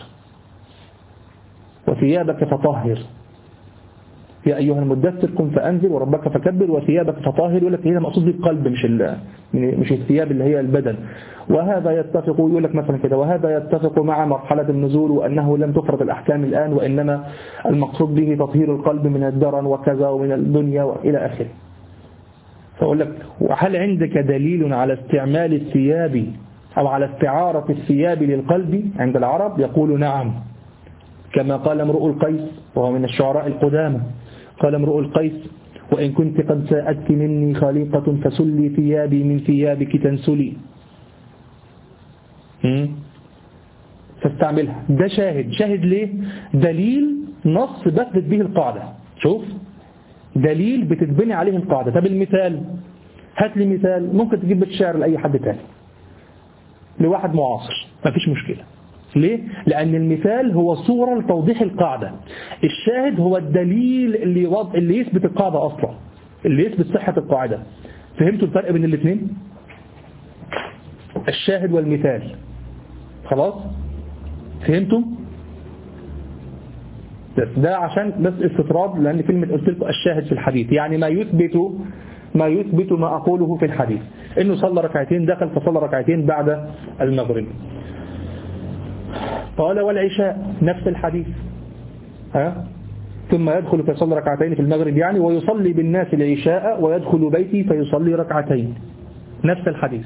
وثيابك فطهر يا أيها المدثر قم فأنذر وربك فكبر وثيابك فطهر. يقول لك هنا مقصود بالقلب مش مش الثياب اللي هي البدن. وهذا يتفق، يقول لك مثلا كده، وهذا يتفق مع مرحلة النزول وأنه لم تفرض الأحكام الآن، وإنما المقصود به تطهير القلب من الدرن وكذا ومن الدنيا وإلى آخره. فأقول لك وهل عندك دليل على استعمال الثياب أو على استعارة الثياب للقلب عند العرب؟ يقول نعم، كما قال امرؤ القيس وهو من الشعراء القدامى، قال امرؤ القيس وإن كنت قد ساءتك مني خليقة فسلي ثيابي من ثيابك تنسلي. فاستعملها. ده شاهد. شاهد ليه؟ دليل نص بثبت به القاعدة. شوف دليل بتتبني عليه القاعدة. طب المثال، هات لي مثال. ممكن تجيب الشعر لأي حد تاني، لواحد معاصر، ما فيش مشكلة. ليه؟ لأن المثال هو صورة لتوضيح القاعدة، الشاهد هو الدليل اللي يوض... اللي يثبت القاعدة أصلا، اللي يثبت صحة القاعدة. فهمتوا الفرق بين الاثنين؟ الشاهد والمثال. خلاص فهمتوا؟ بس ده عشان بس استطراد، لأن كلمة قلت لكم الشاهد في الحديث يعني ما يثبت ما يثبت ما أقوله في الحديث، إنه صلى ركعتين دخل فصلى ركعتين بعد المغرب. قال والعشاء نفس الحديث، ها؟ ثم يدخل فيصلي ركعتين في المغرب يعني، ويصلي بالناس العشاء ويدخل بيتي فيصلي ركعتين، نفس الحديث.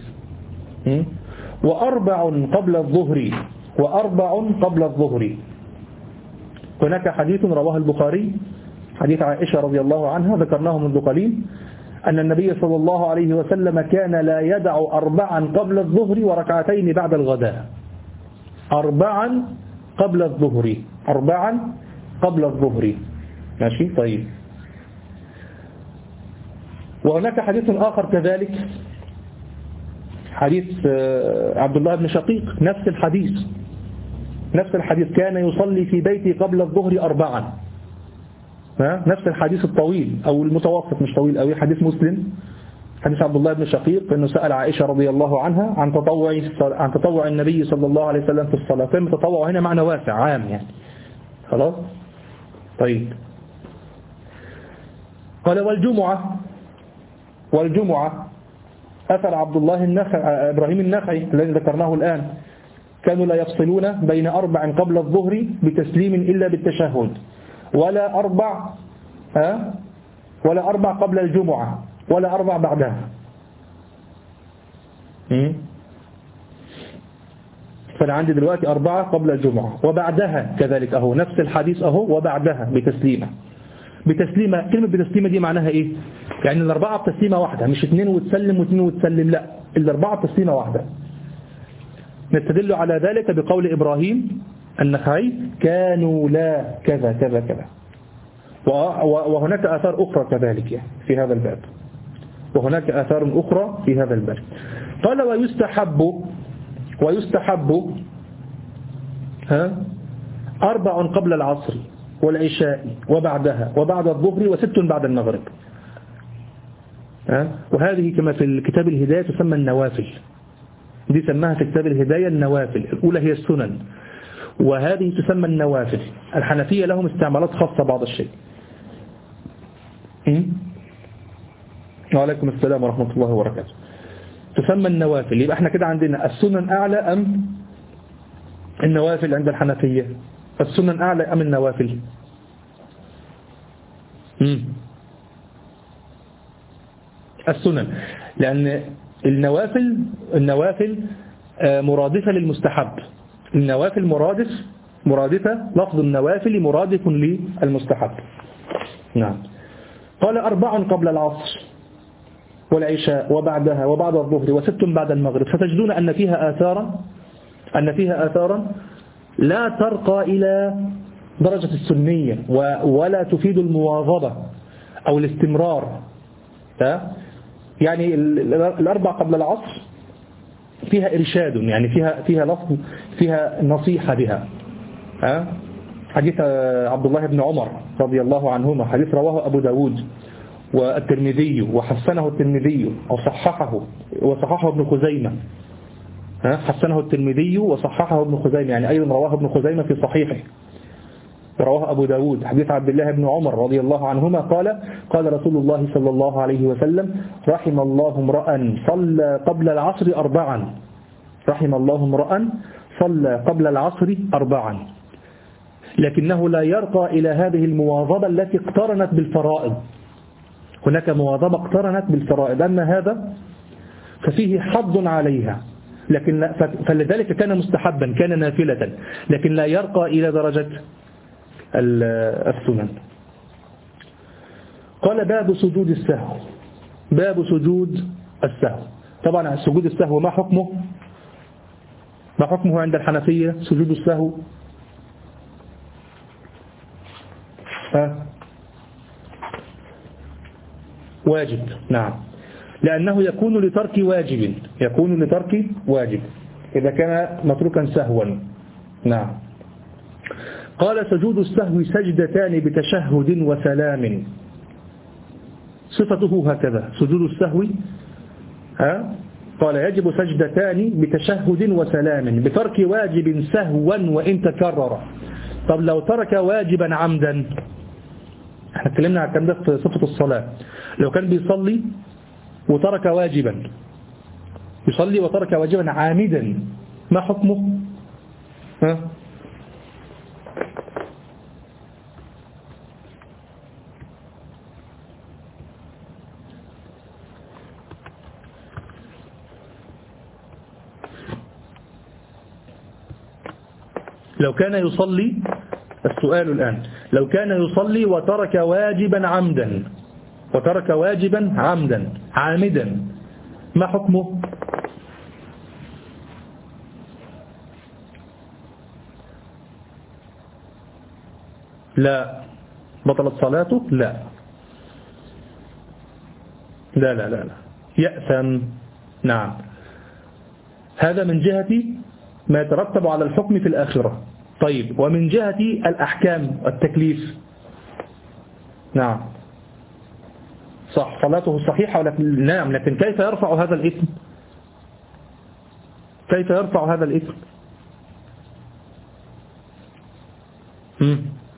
وأربع قبل الظهر، وأربع قبل الظهر. هناك حديث رواه البخاري، حديث عائشة رضي الله عنها ذكرناه منذ قليل، أن النبي صلى الله عليه وسلم كان لا يدع أربعا قبل الظهر وركعتين بعد الغداء. أربعا قبل الظهر، أربعا قبل الظهر. ماشي طيب. وهناك حديث آخر كذلك حديث عبد الله بن شقيق نفس الحديث نفس الحديث كان يصلي في بيتي قبل الظهر أربعا، نفس الحديث الطويل أو المتوسط مش طويل أوي، حديث مسلم، حديث عبد الله بن شقيق أنه سأل عائشة رضي الله عنها عن تطوع عن تطوع النبي صلى الله عليه وسلم في الصلاة. كلمة تطوع هنا معنى واسع عام يعني. خلاص طيب. قال والجمعة والجمعة أثر عبد الله النخعي إبراهيم النخعي الذي ذكرناه الآن كانوا لا يفصلون بين أربع قبل الظهر بتسليم إلا بالتشهد، ولا أربع ها ولا أربع قبل الجمعة ولا أربع بعدها. فأنا عندي دلوقتي أربعة قبل الجمعة وبعدها كذلك أهو نفس الحديث أهو وبعدها بتسليمة. بتسليمة كلمة بتسليمة دي معناها إيه؟ يعني الأربعة بتسليمة واحدة، مش اثنين وتسلم واثنين وتسلم، لا الأربعة بتسليمة واحدة. نستدل على ذلك بقول إبراهيم النخعي كانوا لا كذا كذا كذا. وهناك آثار أخرى كذلك يعني في هذا الباب، وهناك آثار أخرى في هذا الباب. قال ويستحب ويستحب ها أربع قبل العصر والعشاء وبعدها وبعد الظهر وست بعد المغرب. ها وهذه كما في الكتاب الهداية تسمى النوافل، دي سماها في كتاب الهداية النوافل. الأولى هي السنن وهذه تسمى النوافل. الحنفية لهم استعمالات خاصة بعض الشيء. وعليكم السلام ورحمة الله وبركاته. تسمى النوافل. يبقى احنا كده عندنا السنن أعلى أم النوافل عند الحنفية؟ السنن أعلى أم النوافل؟ مم. السنن، لأن النوافل النوافل مرادفة للمستحب. النوافل مرادف مرادفة لفظ النوافل مرادف للمستحب. نعم. قال أربع قبل العصر والعشاء وبعدها وبعد الظهر وست بعد المغرب. فتجدون أن فيها آثارا أن فيها آثارا لا ترقى إلى درجة السنية ولا تفيد المواظبة أو الاستمرار. يعني الأربع قبل العصر فيها إرشاد، يعني فيها فيها لفظ فيها نصيحة بها. حديث عبد الله بن عمر رضي الله عنهما، حديث رواه أبو داود والترمذي وحسنه الترمذي وصححه وصححه ابن خزيمة. حسنه الترمذي وصححه ابن خزيمة، يعني أيضا رواه ابن خزيمة في صحيحه. رواه أبو داود حديث عبد الله بن عمر رضي الله عنهما قال قال رسول الله صلى الله عليه وسلم رحم الله امرأ صلى قبل العصر أربعا رحم الله امرأ صلى قبل العصر أربعا لكنه لا يرقى إلى هذه المواظبة التي اقترنت بالفرائض. هناك مواظبة اقترنت بالفرائض، أما هذا ففيه حظ عليها، لكن فلذلك كان مستحبا كان نافلة، لكن لا يرقى إلى درجة السنن. قال باب سجود السهو. باب سجود السهو. طبعا سجود السهو ما حكمه؟ ما حكمه عند الحنفية سجود السهو؟ ها؟ واجب. نعم، لأنه يكون لترك واجب يكون لترك واجب إذا كان متروكا سهوا. نعم. قال سجود السهو سجدتان بتشهد وسلام. صفته هكذا سجود السهو. ها؟ قال يجب سجدتان بتشهد وسلام بترك واجب سهوا وإن تكرر. طب لو ترك واجبا عمدا، احنا اتكلمنا عن الكلام ده في صفة الصلاة. لو كان بيصلي وترك واجبا يصلي وترك واجبا عامدا ما حكمه؟ ها؟ لو كان يصلي، السؤال الآن، لو كان يصلي وترك واجبا عمدا وترك واجبا عمدا عامدا ما حكمه؟ لا. بطلت صلاته؟ لا لا لا لا, لا. يأثم. نعم. هذا من جهة ما يترتب على الحكم في الآخرة. طيب ومن جهة الأحكام والتكليف، نعم صح صلاته صحيحة، ولكن نعم لكن كيف يرفع هذا الإثم؟ كيف يرفع هذا الإثم؟ مم.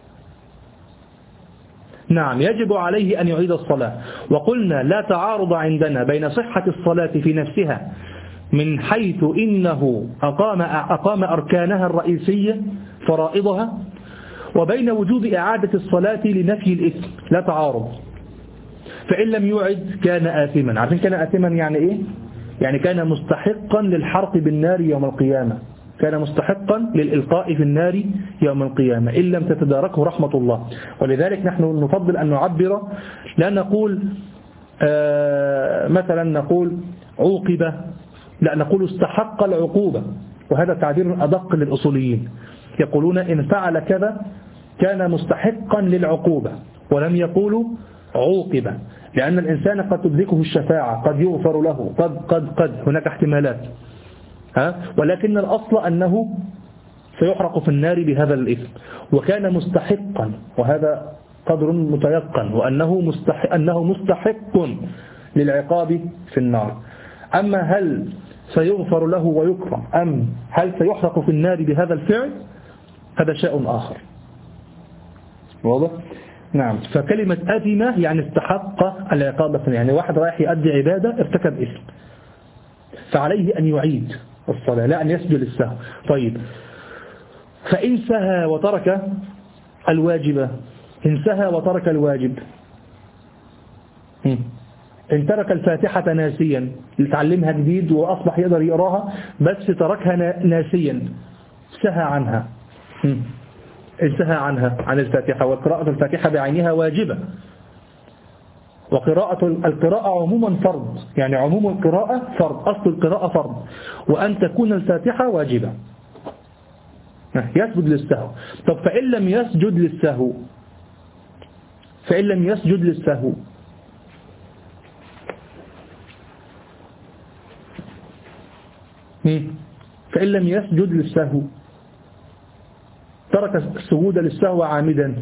نعم يجب عليه أن يعيد الصلاة. وقلنا لا تعارض عندنا بين صحة الصلاة في نفسها من حيث إنه أقام, أقام أركانها الرئيسية فرائضها، وبين وجوب إعادة الصلاة لنفي الإثم، لا تعارض. فإن لم يعد كان آثما. عشان كان آثما يعني إيه؟ يعني كان مستحقا للحرق بالنار يوم القيامة، كان مستحقا للإلقاء في النار يوم القيامة إن لم تتداركه رحمة الله. ولذلك نحن نفضل أن نعبر، لا نقول آه مثلا نقول عوقب، لا نقول استحق العقوبة، وهذا تعبير أدق للأصوليين. يقولون إن فعل كذا كان مستحقا للعقوبة، ولم يقولوا عوقب، لأن الإنسان قد تدركه الشفاعة، قد يغفر له، قد قد قد هناك احتمالات، ها؟ ولكن الأصل أنه سيحرق في النار بهذا الإثم، وكان مستحقا، وهذا قدر متيقن، وأنه مستحق, أنه مستحق للعقاب في النار. أما هل سيغفر له ويكرم أم هل سيحرق في النار بهذا الفعل، هذا شيء آخر. واضح؟ نعم. فكلمة أثمة يعني استحق العقاب، يعني واحد رايح يؤدي عبادة ارتكب إثم، فعليه أن يعيد الصلاة لا أن يسجد للسهو. طيب فإن سهى وترك الواجب، إن سهى وترك الواجب، إن ترك الفاتحة ناسيا لتعلمها جديد وأصبح يقدر يقراها بس تركها ناسيا، سهى عنها، انسهى عنها عن الفاتحة، وقراءة الفاتحة بعينها واجبة، وقراءة القراءة عموما فرض، يعني عموم القراءة فرض، أصل القراءة فرض، وأن تكون الفاتحة واجبة. يسجد للسهو. طب فإن لم يسجد للسهو، فإن لم يسجد للسهو فإن لم يسجد للسهو ترك السجود للسهو عامدا،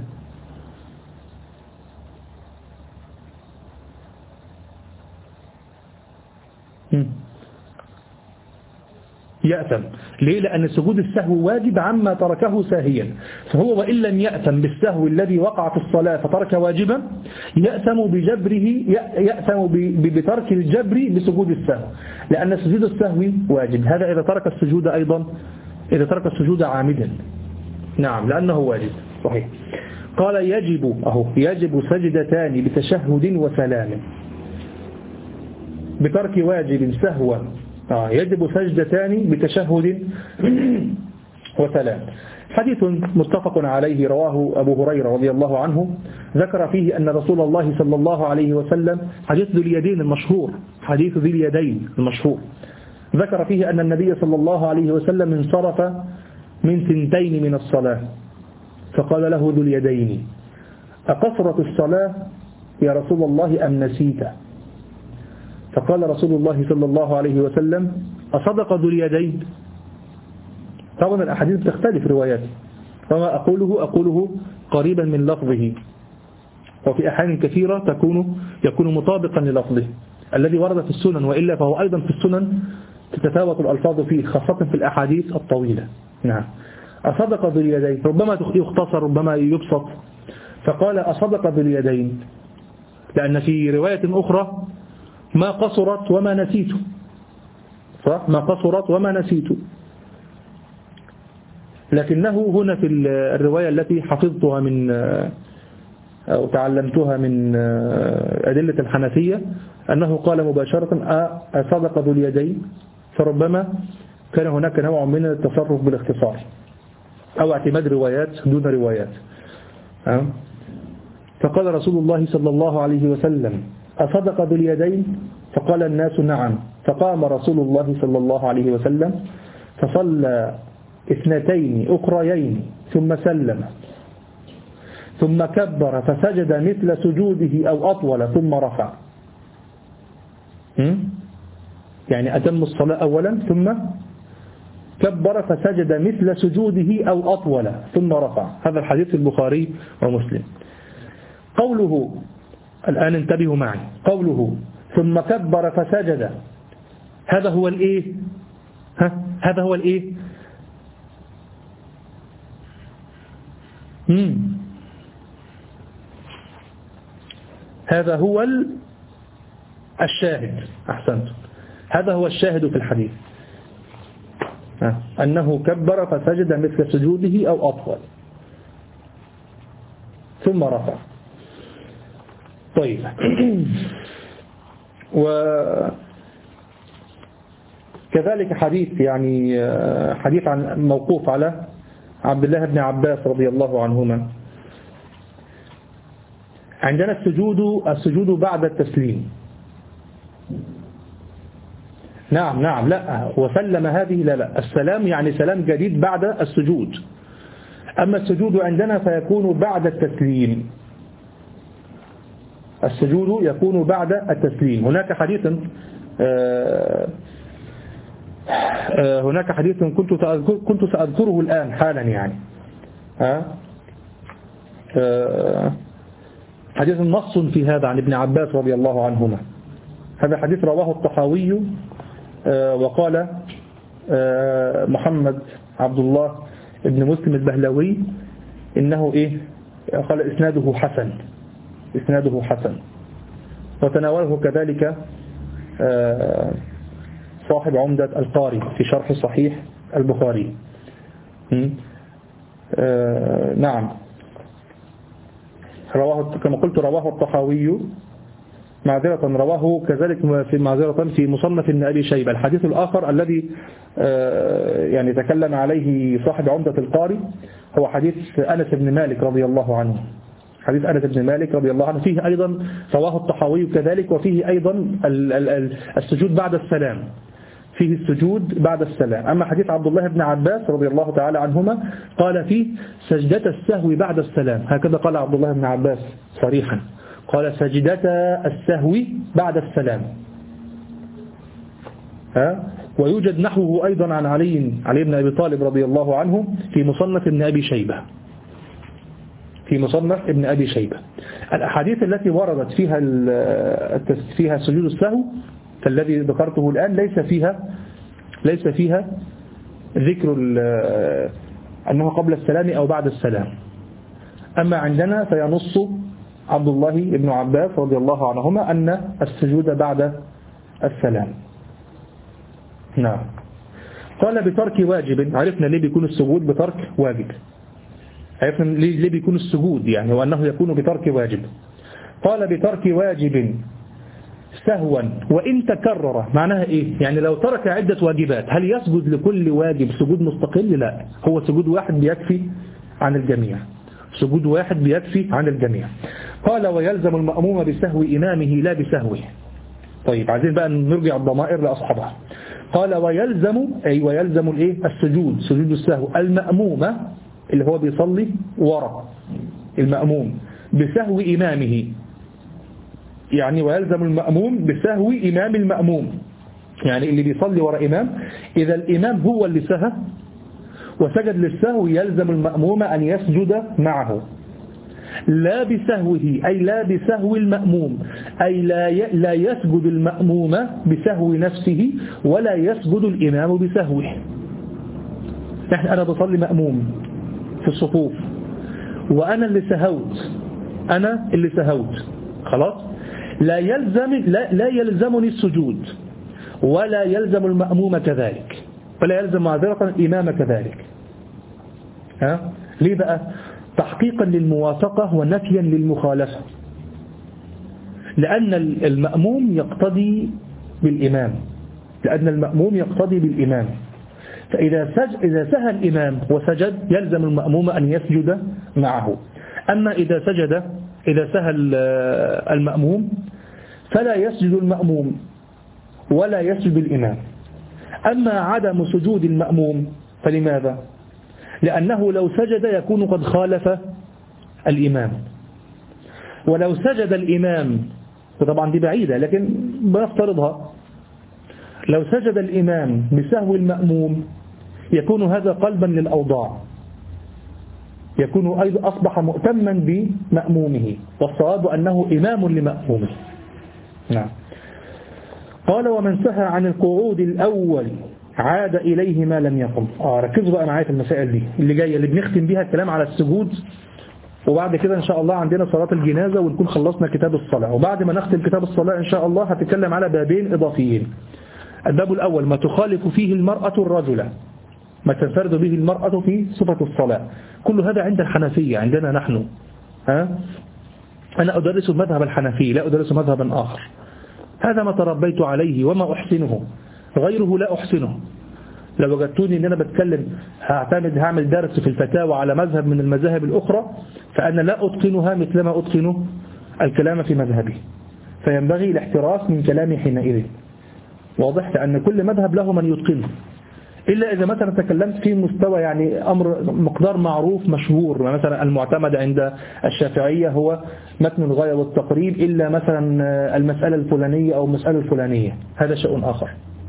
يأثم. ليه؟ لأن سجود السهو واجب عما تركه ساهيا، فهو وإن لم يأثم بالسهو الذي وقع في الصلاة فترك واجبا، يأثم بجبره، يأثم بترك الجبر بسجود السهو، لأن سجود السهو واجب. هذا إذا ترك السجود أيضا، إذا ترك السجود عامدا، نعم لأنه واجب صحيح. قال يجب أهو يجب سجدتان بتشهد وسلام، بترك واجب سهوا آه يجب سجدتان بتشهد وسلام. حديث متفق عليه رواه أبو هريرة رضي الله عنه، ذكر فيه أن رسول الله صلى الله عليه وسلم، حديث ذي اليدين المشهور، حديث ذي اليدين المشهور، ذكر فيه أن النبي صلى الله عليه وسلم انصرف من ثنتين من الصلاة، فقال له ذو اليدين: أقصرت الصلاة يا رسول الله أم نسيت؟ فقال رسول الله صلى الله عليه وسلم: أصدق ذو اليدين؟ طبعا الأحاديث تختلف رواياته، وما أقوله أقوله قريبا من لفظه، وفي أحيان كثيرة تكون يكون مطابقا للفظه الذي ورد في السنن، وإلا فهو أيضا في السنن تتفاوت الألفاظ فيه، خاصة في الأحاديث الطويلة. نعم. أصدق ذو اليدين، ربما يختصر ربما يبسط، فقال أصدق ذو اليدين، لأن في رواية أخرى ما قصرت وما نسيت، صح؟ ما قصرت وما نسيت. لكنه هنا في الرواية التي حفظتها من أو تعلمتها من أدلة الحنفية أنه قال مباشرة أصدق ذو اليدين، فربما كان هناك نوع من التصرف بالاختصار أو اعتماد روايات دون روايات. فقال رسول الله صلى الله عليه وسلم: أصدق ذو اليدين؟ فقال الناس: نعم. فقام رسول الله صلى الله عليه وسلم فصلى اثنتين أخريين ثم سلم، ثم كبر فسجد مثل سجوده أو أطول ثم رفع. يعني أتم الصلاة أولا ثم كبر فسجد مثل سجوده أو أطول ثم رفع. هذا الحديث في البخاري ومسلم. قوله الآن انتبهوا معي، قوله ثم كبر فسجد، هذا هو الإيه؟ ها؟ هذا هو الإيه؟ مم. هذا هو الشاهد. أحسنت، هذا هو الشاهد في الحديث، أنه كبر فسجد مثل سجوده أو أطول ثم رفع. طيب، وكذلك حديث يعني حديث عن موقوف على عبد الله بن عباس رضي الله عنهما. عندنا السجود السجود بعد التسليم. نعم نعم لا وسلم هذه لا لا السلام يعني سلام جديد بعد السجود. أما السجود عندنا فيكون بعد التسليم، السجود يكون بعد التسليم. هناك حديث آه آه هناك حديث كنت كنت سأذكره الآن حالا يعني آه آه حديث نص في هذا عن ابن عباس رضي الله عنهما. هذا حديث رواه الطحاوي آه وقال آه محمد عبد الله ابن مسلم البهلوي إنه إيه قال إسناده حسن، إسناده حسن. وتناوله كذلك آه صاحب عمدة القاري في شرح صحيح البخاري. آه نعم رواه كما قلت رواه الطحاوي معذرة، رواه كذلك في معذرة في مصنف ابن أبي شيبة. الحديث الآخر الذي يعني تكلم عليه صاحب عمدة القاري هو حديث أنس بن مالك رضي الله عنه. حديث أنس بن مالك رضي الله عنه فيه أيضا رواه الطحاوي كذلك، وفيه أيضا السجود بعد السلام، فيه السجود بعد السلام. أما حديث عبد الله بن عباس رضي الله تعالى عنهما قال فيه سجدة السهو بعد السلام، هكذا قال عبد الله بن عباس صريحا، قال سجدة السهو بعد السلام. ها؟ ويوجد نحوه أيضا عن علي علي بن أبي طالب رضي الله عنه في مصنف ابن أبي شيبة، في مصنف ابن أبي شيبة. الأحاديث التي وردت فيها فيها سجود السهو فالذي ذكرته الآن ليس فيها ليس فيها ذكر أنه قبل السلام أو بعد السلام. أما عندنا فينص عبد الله بن عباس رضي الله عنهما أن السجود بعد السلام. نعم. قال بترك واجب، عرفنا ليه بيكون السجود بترك واجب، عرفنا ليه بيكون السجود يعني وأنه يكون بترك واجب. قال بترك واجب سهوا وإن تكرر، معناها إيه؟ يعني لو ترك عدة واجبات هل يسجد لكل واجب سجود مستقل؟ لا، هو سجود واحد بيكفي عن الجميع، سجود واحد بيكفي عن الجميع. قال ويلزم المأموم بسهو إمامه لا بسهوه. طيب عايزين بقى نرجع الضمائر لأصحابها. قال ويلزم أي ويلزم الإيه؟ السجود، سجود السهو المأمومة اللي هو بيصلي وراء المأموم بسهو إمامه، يعني ويلزم المأموم بسهو إمام المأموم، يعني اللي بيصلي وراء إمام إذا الإمام هو اللي سهى وسجد للسهو يلزم المأموم أن يسجد معه لا بسهوه، أي لا بسهو المأموم، أي لا لا يسجد المأموم بسهو نفسه ولا يسجد الإمام بسهوه. نحن أنا بصلي مأموم في الصفوف وأنا اللي سهوت، أنا اللي سهوت خلاص، لا يلزم لا, لا يلزمني السجود ولا يلزم المأموم كذلك ولا يلزم معذرة الإمام كذلك. ها؟ ليه بقى؟ تحقيقا للموافقة ونفيا للمخالفة، لأن المأموم يقتدي بالإمام، لأن المأموم يقتدي بالإمام، فإذا سج... إذا سهى الإمام وسجد يلزم المأموم أن يسجد معه. أما إذا سجد إذا سهى المأموم فلا يسجد المأموم ولا يسجد الإمام. أما عدم سجود المأموم فلماذا؟ لأنه لو سجد يكون قد خالف الإمام، ولو سجد الإمام وطبعا دي بعيدة لكن بنفترضها، لو سجد الإمام بسهو المأموم يكون هذا قلبا للأوضاع، يكون أيضا أصبح مؤتما بمأمومه، والصواب أنه إمام لمأمومه. نعم. قال ومن سهى عن القعود الأول عاد إليه ما لم يقم. آه ركزوا بقى معايا في المسائل دي اللي جاية اللي بنختم بيها الكلام على السجود، وبعد كده إن شاء الله عندنا صلاة الجنازة ونكون خلصنا كتاب الصلاة، وبعد ما نختم كتاب الصلاة إن شاء الله هتكلم على بابين إضافيين. الباب الأول ما تخالف فيه المرأة الرجل، ما تنفرد به المرأة في صفة الصلاة. كل هذا عند الحنفية، عندنا نحن. ها؟ أنا أدرس مذهب الحنفي لا أدرس مذهبا آخر، هذا ما تربيت عليه وما أحسنه، غيره لا أحسنه. لو وجدتوني أن أنا بتكلم هعتمد هعمل درس في الفتاوى على مذهب من المذاهب الأخرى، فأنا لا أتقنها مثلما أتقن الكلام في مذهبي، فينبغي الاحتراس من كلامي حينئذ. واضح؟ لأن كل مذهب له من يتقنه، إلا إذا مثلا تكلمت في مستوى يعني أمر مقدار معروف مشهور، مثلا المعتمد عند الشافعية هو متن الغاية والتقريب، إلا مثلا المسألة الفلانية أو المسألة الفلانية، هذا شيء آخر.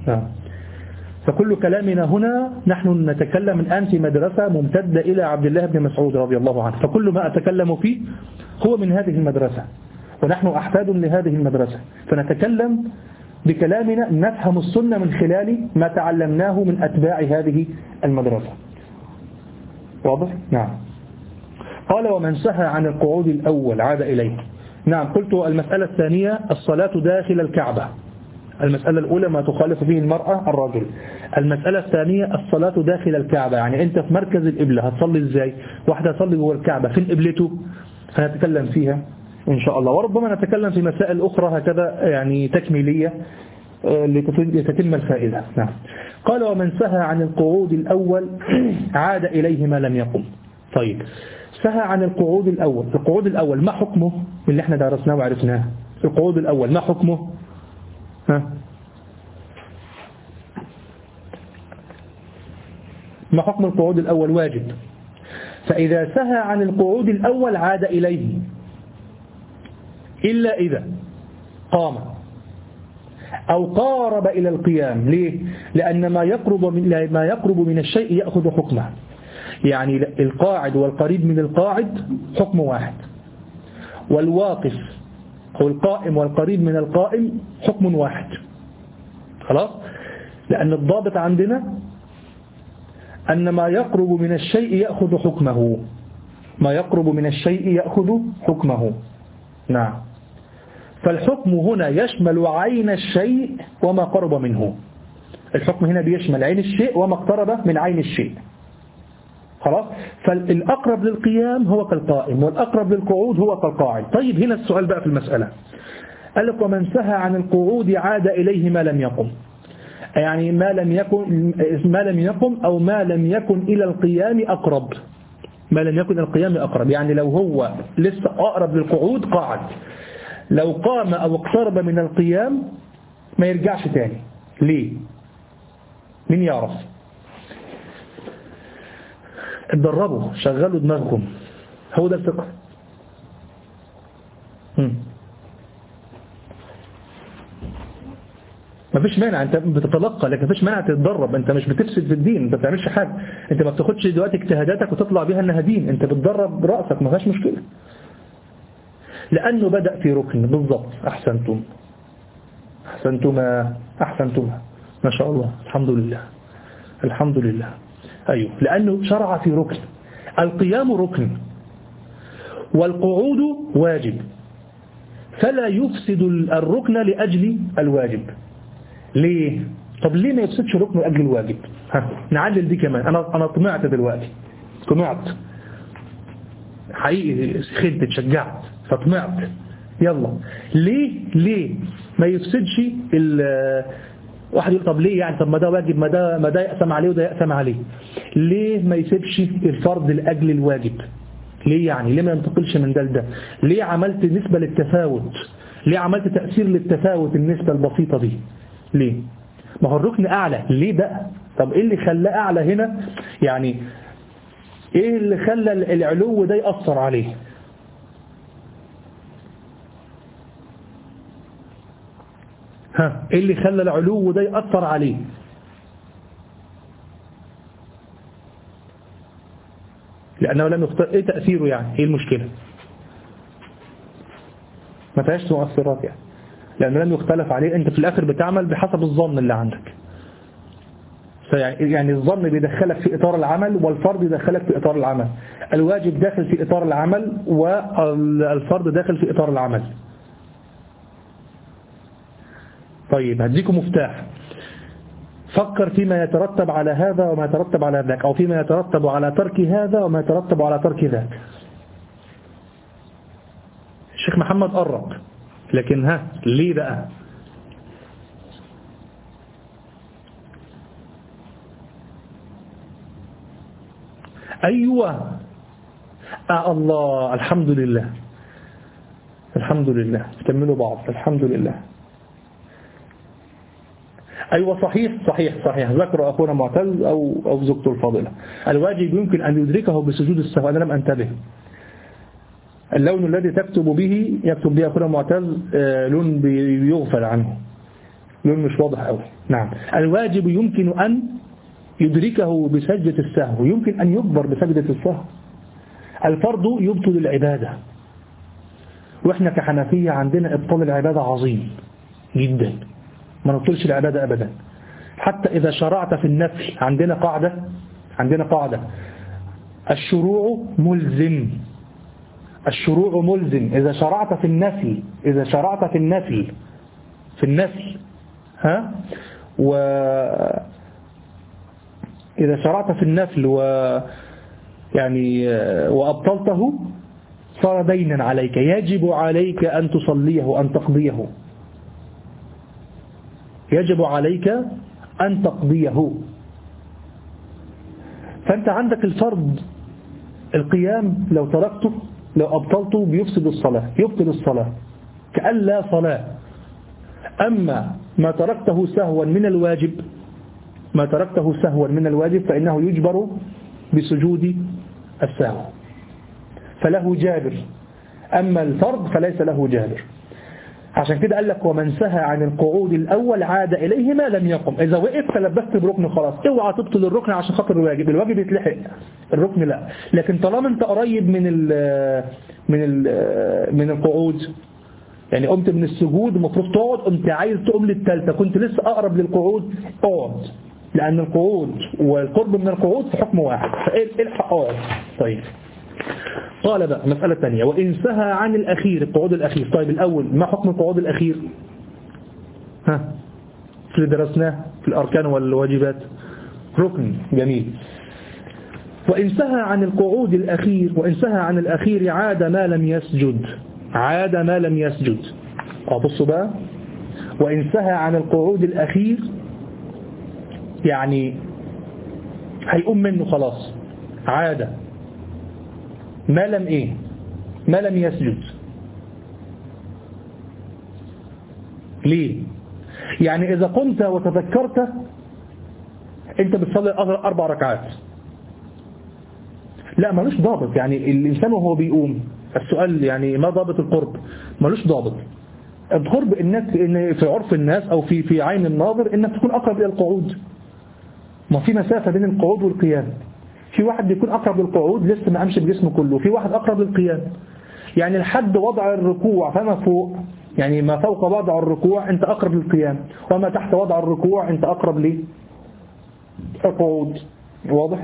فكل كلامنا هنا نحن نتكلم الآن في مدرسة ممتدة إلى عبد الله بن مسعود رضي الله عنه، فكل ما أتكلم فيه هو من هذه المدرسة، ونحن أحفاد لهذه المدرسة، فنتكلم بكلامنا نفهم السنة من خلال ما تعلمناه من أتباع هذه المدرسة. واضح؟ نعم. قال ومن سهى عن القعود الأول عاد إليه. نعم. قلت المسألة الثانية الصلاة داخل الكعبة. المسألة الأولى ما تخالف فيه المرأة الرجل. المسألة الثانية الصلاة داخل الكعبة، يعني أنت في مركز القبلة هتصلي إزاي؟ واحدة تصلي جوه الكعبة فين قبلته؟ هنتكلم فيها إن شاء الله، وربما نتكلم في مسائل أخرى هكذا يعني تكميلية لتتم الفائدة. نعم. قال ومن سهى عن القعود الأول عاد إليه ما لم يقم. طيب سهى عن القعود الأول، القعود الأول ما حكمه اللي احنا درسناه وعرفناه؟ القعود الأول ما حكمه؟ ها؟ ما حكم القعود الأول؟ واجب. فإذا سهى عن القعود الأول عاد إليه، إلا إذا قام أو قارب إلى القيام. ليه؟ لأن ما يقرب من ما يقرب من الشيء يأخذ حكمه، يعني القاعد والقريب من القاعد حكم واحد، والواقف أو القائم والقريب من القائم حكم واحد. خلاص؟ لأن الضابط عندنا أن ما يقرب من الشيء يأخذ حكمه، ما يقرب من الشيء يأخذ حكمه. نعم. فالحكم هنا يشمل عين الشيء وما قرب منه. الحكم هنا بيشمل عين الشيء وما اقترب من عين الشيء. خلاص؟ فالأقرب للقيام هو كالقائم، والأقرب للقعود هو كالقاعد. طيب هنا السؤال بقى في المسألة، قال لك ومن سهى عن القعود عاد إليه ما لم يقم، يعني ما لم يكن ما لم يقم أو ما لم يكن إلى القيام أقرب، ما لم يكن إلى القيام أقرب، يعني لو هو لسه أقرب للقعود قاعد، لو قام أو اقترب من القيام ما يرجعش تاني. ليه؟ مين يعرف؟ اتدربوا، شغلوا دماغكم، هو ده الفقه. ما فيش مانع، انت بتتلقى، لكن ما فيش مانع تتدرب، انت مش بتفسد في الدين، انت ما بتعملش حاجه، انت ما بتاخدش دلوقتي اجتهاداتك وتطلع بيها انها دين، انت بتدرب راسك، ما فيهاش مشكله، لانه بدأ في ركن. بالضبط. احسنتم احسنتما احسنتما ما شاء الله، الحمد لله الحمد لله. ايوه، لانه شرع في ركن. القيام ركن والقعود واجب، فلا يفسد الركن لأجل الواجب. ليه؟ طب ليه ما يفسدش ركن لأجل الواجب؟ ها نعلل دي كمان. أنا أنا طمعت دلوقتي، طمعت حقيقي، خدت اتشجعت فطمعت. يلا ليه ليه ما يفسدش ال واحد يقول طب ليه يعني، طب ما ده واجب، ما ده ما ده يقسم عليه وده يقسم عليه، ليه ما يسيبش الفرض لأجل الواجب؟ ليه يعني؟ ليه ما ينتقلش من ده لده؟ ليه عملت نسبة للتفاوت؟ ليه عملت تأثير للتفاوت النسبة البسيطة دي؟ ليه؟ ما هو الركن أعلى، ليه بقى؟ طب إيه اللي خلاه أعلى هنا؟ يعني إيه اللي خلى العلو ده يأثر عليه؟ ها إيه اللي خلى العلو ده يأثر عليه؟ لأنه لم يختار. إيه تأثيره يعني؟ إيه المشكلة؟ ما فيهاش مؤثرات يعني، لأنه لم يختلف عليه. أنت في الآخر بتعمل بحسب الظن اللي عندك. يعني الظن بيدخلك في إطار العمل، والفرض يدخلك في إطار العمل. الواجب داخل في إطار العمل، والفرض داخل في إطار العمل. طيب هديكم مفتاح. فكر فيما يترتب على هذا وما يترتب على ذاك، أو فيما يترتب على ترك هذا وما يترتب على ترك ذاك. الشيخ محمد قرب، لكن ها ليه بقى؟ أيوة. آه الله، الحمد لله الحمد لله. كملوا بعض. الحمد لله. أيوة صحيح صحيح صحيح. ذكر أخونا معتز أو أو زوجته الفاضلة. الواجب يمكن أن يدركه بسجود السهو. أنا لم أنتبه. اللون الذي تكتب به يكتب به أخونا معتز لون بيغفل عنه، لون مش واضح أوي. نعم. الواجب يمكن أن يدركه بسجدة السهو، يمكن أن يجبر بسجدة السهو. الفرض يبطل العبادة، وإحنا كحنفية عندنا إبطال العبادة عظيم جدا، ما نبطلش العبادة أبدا. حتى إذا شرعت في النفل عندنا قاعدة عندنا قاعدة الشروع ملزم. الشروع ملزم. إذا شرعت في النفل إذا شرعت في النفل في النفل ها و إذا شرعت في النفل و يعني وأبطلته صار دينا عليك، يجب عليك أن تصليه أن تقضيه يجب عليك أن تقضيه. فأنت عندك الفرض القيام، لو تركته لو أبطلته بيفسد الصلاة، يبطل الصلاة كأن لا صلاة. أما ما تركته سهوا من الواجب ما تركته سهوا من الواجب فإنه يجبر بسجود السهو، فله جابر. أما الفرض فليس له جابر. عشان كده قال لك ومن سهى عن القعود الأول عاد إليه ما لم يقم. إذا وقف فلبست بركن خلاص، اوعى تبطل الركن عشان خاطر الواجب. الواجب يتلحق، الركن لا. لكن طالما انت قريب من ال من ال من القعود، يعني قمت من السجود المفروض تقعد، قمت عايز تقوم للثالثه، كنت لسه أقرب للقعود، اقعد، لأن القعود والقرب من القعود في حكم واحد، فالحق اقعد. طيب قال بقى مسألة ثانية، وإن سهى عن الأخير القعود الأخير. طيب الأول ما حكم القعود الأخير؟ ها في اللي درسناه في الأركان والواجبات، ركن. جميل. وإن سهى عن القعود الأخير وإن سهى عن الأخير عاد ما لم يسجد عاد ما لم يسجد. بصوا بقى، وإن سهى عن القعود الأخير يعني هيقوم منه خلاص، عاد ما لم ايه ما لم يسجد. ليه؟ يعني إذا قمت وتذكرت أنت بتصلي أربع ركعات، لا ملوش ضابط. يعني الإنسان وهو بيقوم، السؤال يعني ما ضابط القرب؟ ملوش ضابط. القرب إنك إن في عرف الناس أو في في عين الناظر إنك تكون أقرب إلى القعود. ما في مسافة بين القعود والقيام. في واحد بيكون أقرب للقعود لسه ما قامش بجسمه كله، في واحد أقرب للقيام. يعني لحد وضع الركوع فما فوق، يعني ما فوق وضع الركوع أنت أقرب للقيام، وما تحت وضع الركوع أنت أقرب للقعود. واضح؟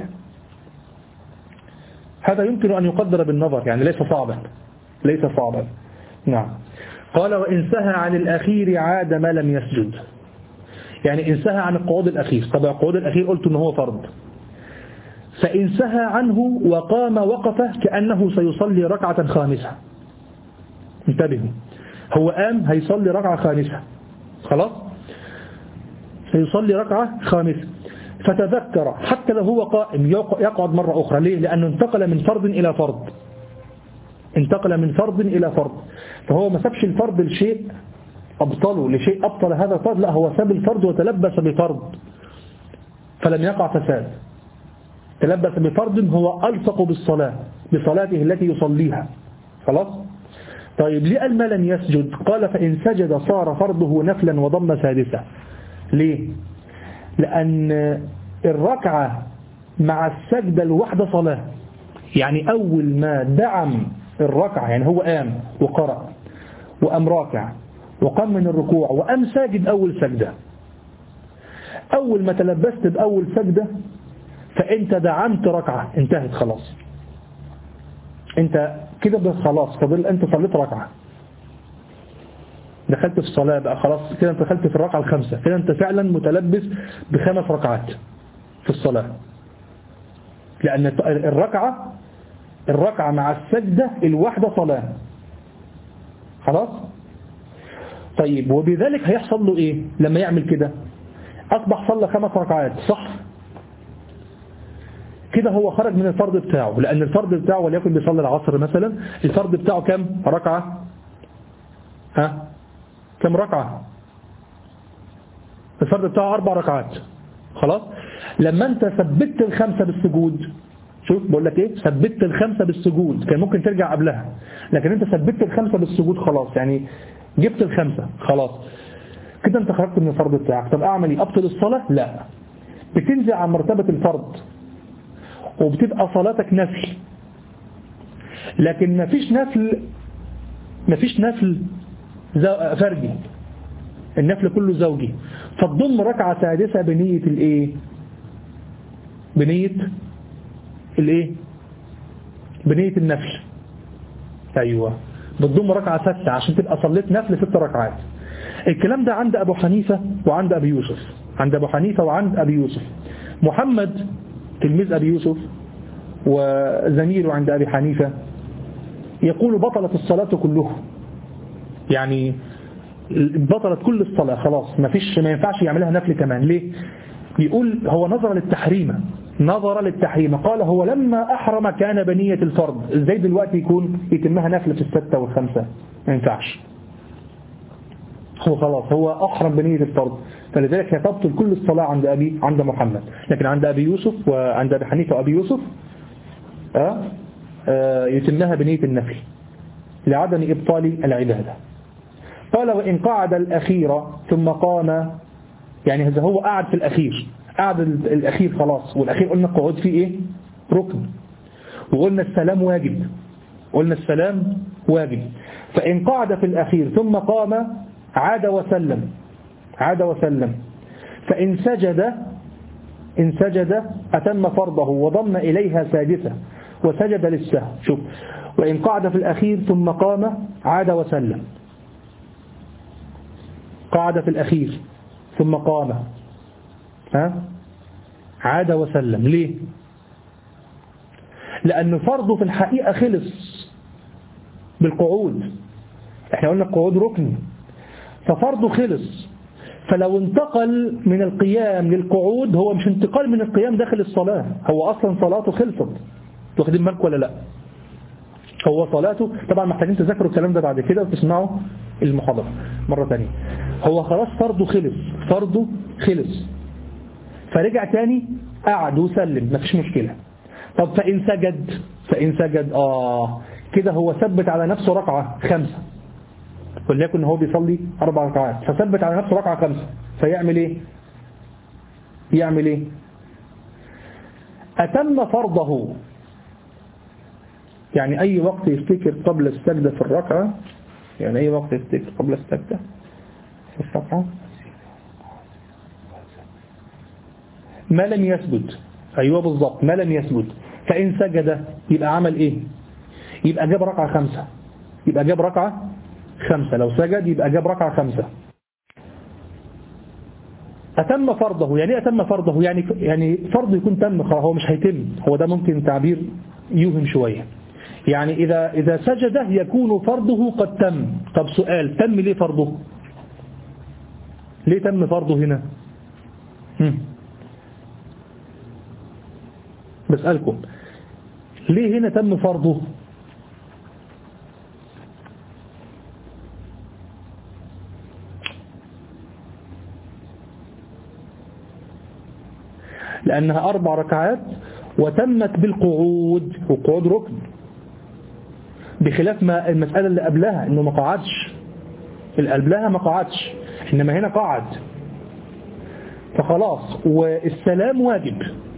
هذا يمكن أن يقدر بالنظر، يعني ليس صعبا ليس صعبا. نعم. قال وإن سهى عن الأخير عاد ما لم يسجد. يعني إن سهى عن القعود الأخير، طبعا القعود الأخير قلت إنه هو فرض، فإن سهى عنه وقام وقف كأنه سيصلي ركعة خامسة. انتبهوا، هو قام هيصلي ركعة خامسة، خلاص سيصلي ركعة خامسة، فتذكر حتى لو هو قائم يقعد مرة أخرى. ليه؟ لأنه انتقل من فرض إلى فرض انتقل من فرض إلى فرض فهو ما سابش الفرض لشيء أبطله لشيء أبطل هذا الفرض، لا هو ساب الفرض وتلبس بفرض فلم يقع فساد. تلبس بفرض هو ألصق بالصلاة بصلاته التي يصليها، خلاص. طيب ليه قال ما لم يسجد؟ قال فإن سجد صار فرضه نفلا وضم سادسة. ليه؟ لأن الركعة مع السجدة الواحدة صلاة، يعني أول ما دعم الركعة، يعني هو قام وقرأ وقام راكع وقام من الركوع وقام ساجد أول سجدة، أول ما تلبست بأول سجدة فأنت دعمت ركعة، انتهت خلاص، أنت كده بس خلاص، فضل أنت صليت ركعة، دخلت في الصلاة بقى خلاص، كده أنت دخلت في الركعة الخامسة، كده أنت فعلا متلبس بخمس ركعات في الصلاة، لأن الركعة الركعة مع السجدة الواحدة صلاة، خلاص. طيب وبذلك هيحصل له إيه لما يعمل كده؟ أصبح صلى خمس ركعات، صح؟ كده هو خرج من الفرض بتاعه، لأن الفرض بتاعه وليكن بيصلي العصر مثلا، الفرض بتاعه كم ركعة؟ ها؟ كم ركعة؟ الفرض بتاعه أربع ركعات، خلاص. لما أنت ثبت الخمسة بالسجود، شوف بقول لك إيه، ثبت الخمسة بالسجود، كان ممكن ترجع قبلها، لكن أنت ثبت الخمسة بالسجود خلاص، يعني جبت الخمسة خلاص، كده أنت خرجت من الفرض بتاعك. طب أعمل إيه؟ أبطل الصلاة؟ لا، بتنزع عن مرتبة الفرض وبتبقى صلاتك نفل، لكن مفيش نفل مفيش نفل فردي، النفل كله زوجي، فتضم ركعة سادسة بنية الايه بنية الايه بنية النفل، ايوه بتضم ركعة ستة عشان تبقى صليت نفل ست ركعات. الكلام ده عند ابو حنيفة وعند ابي يوسف، عند ابو حنيفة وعند ابي يوسف. محمد تلميذ ابي يوسف وزميله عند ابي حنيفة يقول بطلت الصلاة كلها، يعني بطلت كل الصلاة خلاص، ما فيش ما ينفعش يعملها نفل كمان. ليه؟ يقول هو نظر للتحريم، نظر للتحريم، قال هو لما أحرم كان بنية الفرض، ازاي دلوقتي يكون يتمها نفل في الستة والخمسة؟ ما ينفعش، هو خلاص هو أحرم بنية الفرض، فلذلك يتبطل كل الصلاة عند أبي عند محمد. لكن عند أبي يوسف وعند أبي حنيفة وأبي يوسف آه آه يتمها بنية النفل لعدم إبطال العبادة. قال وإن قعد الأخير ثم قام، يعني إذا هو قعد في الأخير، قعد الأخير خلاص، والأخير قلنا القعود فيه إيه؟ ركن، وقلنا السلام واجب، قلنا السلام واجب. فإن قعد في الأخير ثم قام عاد وسلم، عاد وسلم. فإن سجد إن سجد أتم فرضه وضم إليها سادسة وسجد للسهو. شوف، وإن قعد في الأخير ثم قام عاد وسلم، قعد في الأخير ثم قام ها عاد وسلم. ليه؟ لأن فرضه في الحقيقة خلص بالقعود، احنا قلنا القعود ركن، ففرضه خلص، فلو انتقل من القيام للقعود هو مش انتقال من القيام داخل الصلاة، هو أصلا صلاته خلصت. واخدين بالكم ولا لا؟ هو صلاته طبعا محتاجين تذكروا الكلام ده بعد كده وتسمعوا المحاضرة مرة تانية. هو خلاص فرضه خلص، فرضه خلص، فرجع تاني قعد وسلم، مفيش مشكلة. طب فإن سجد فإن سجد آه كده هو ثبت على نفسه ركعة خمسة، وليكن هو بيصلي أربع ركعات فثبت على نفسه ركعة خمسة، فيعمل إيه؟ يعمل إيه؟ أتم فرضه، يعني أي وقت يفتكر قبل السجدة في الركعة، يعني أي وقت يفتكر قبل السجدة في الركعة ما لم يسجد، أيوة بالضبط ما لم يسجد. فإن سجد يبقى عمل إيه؟ يبقى جاب ركعة خمسة، يبقى جاب ركعة خمسة، لو سجد يبقى جاب ركعة خمسة. أتم فرضه، يعني أتم فرضه يعني يعني فرضه يكون تم خلاص، هو مش هيتم، هو ده ممكن تعبير يوهم شوية، يعني إذا إذا سجد يكون فرضه قد تم. طب سؤال، تم ليه فرضه؟ ليه تم فرضه هنا؟ هم. بسألكم ليه هنا تم فرضه؟ لأنها أربع ركعات وتمت بالقعود، والقعود ركن، بخلاف ما المسألة اللي قبلها إنه ما قعدش، اللي قبلها ما قعدش، إنما هنا قعد، فخلاص والسلام واجب.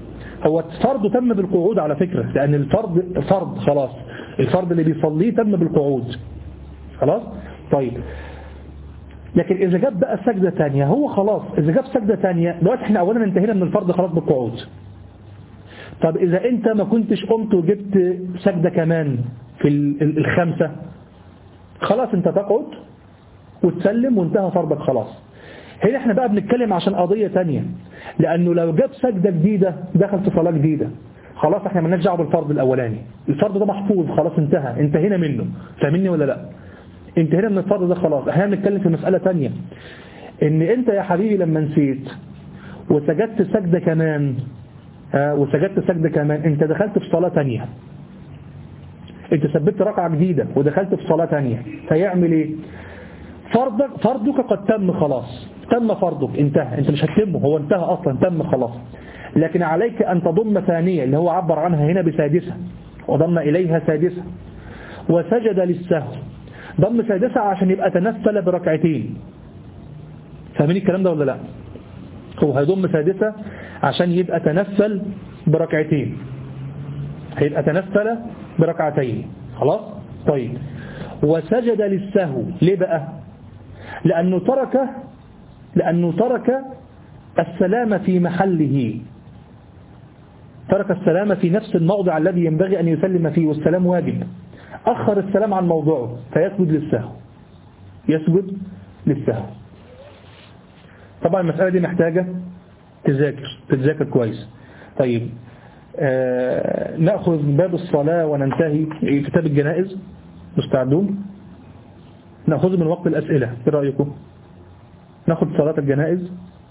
هو الفرض تم بالقعود على فكرة، لأن الفرض فرض خلاص، الفرض اللي بيصليه تم بالقعود خلاص. طيب لكن إذا جاب بقى سجدة تانية، هو خلاص إذا جاب سجدة تانية دلوقتي احنا أولا انتهينا من الفرض خلاص بالقعود. طب إذا أنت ما كنتش قمت وجبت سجدة كمان في الخمسة، خلاص أنت تقعد وتسلم وانتهى فرضك خلاص. هنا احنا بقى بنتكلم عشان قضية تانية، لأنه لو جاب سجدة جديدة دخل في صلاة جديدة، خلاص احنا مالناش دعوه بالفرض الأولاني، الفرض ده محفوظ خلاص انتهى، انتهينا منه، فاهمني ولا لا؟ انتهينا من الفرض ده خلاص. احنا بنتكلم في مسألة تانية، ان انت يا حبيبي لما نسيت وسجدت سجدة كمان ها وسجدت سجدة كمان، انت دخلت في صلاة تانية، انت ثبت ركعة جديدة ودخلت في صلاة تانية، فيعمل ايه؟ فرضك فرضك قد تم خلاص، تم فرضك انتهى، انت مش هتتمه، هو انتهى اصلا تم خلاص. لكن عليك ان تضم ثانية اللي هو عبر عنها هنا بسادسة، وضم اليها سادسة، وسجد للسهو، ضم سادسة عشان يبقى تنفل بركعتين. فاهمين الكلام ده ولا لا؟ هو هيضم سادسة عشان يبقى تنفل بركعتين، هيبقى تنفل بركعتين خلاص. طيب وسجد للسهو ليه بقى؟ لأنه ترك لأنه ترك السلام في محله، ترك السلام في نفس الموضع الذي ينبغي أن يسلم فيه، والسلام واجب، أخر السلام عن موضوعه فيسجد للسهو، يسجد للسهو. طبعا المسألة دي محتاجة تذاكر تتذاكر كويس. طيب آه نأخذ باب الصلاة وننتهي كتاب الجنائز، مستعدون؟ نأخذ من وقت الأسئلة، ايه رأيكم؟ نأخذ صلاة الجنائز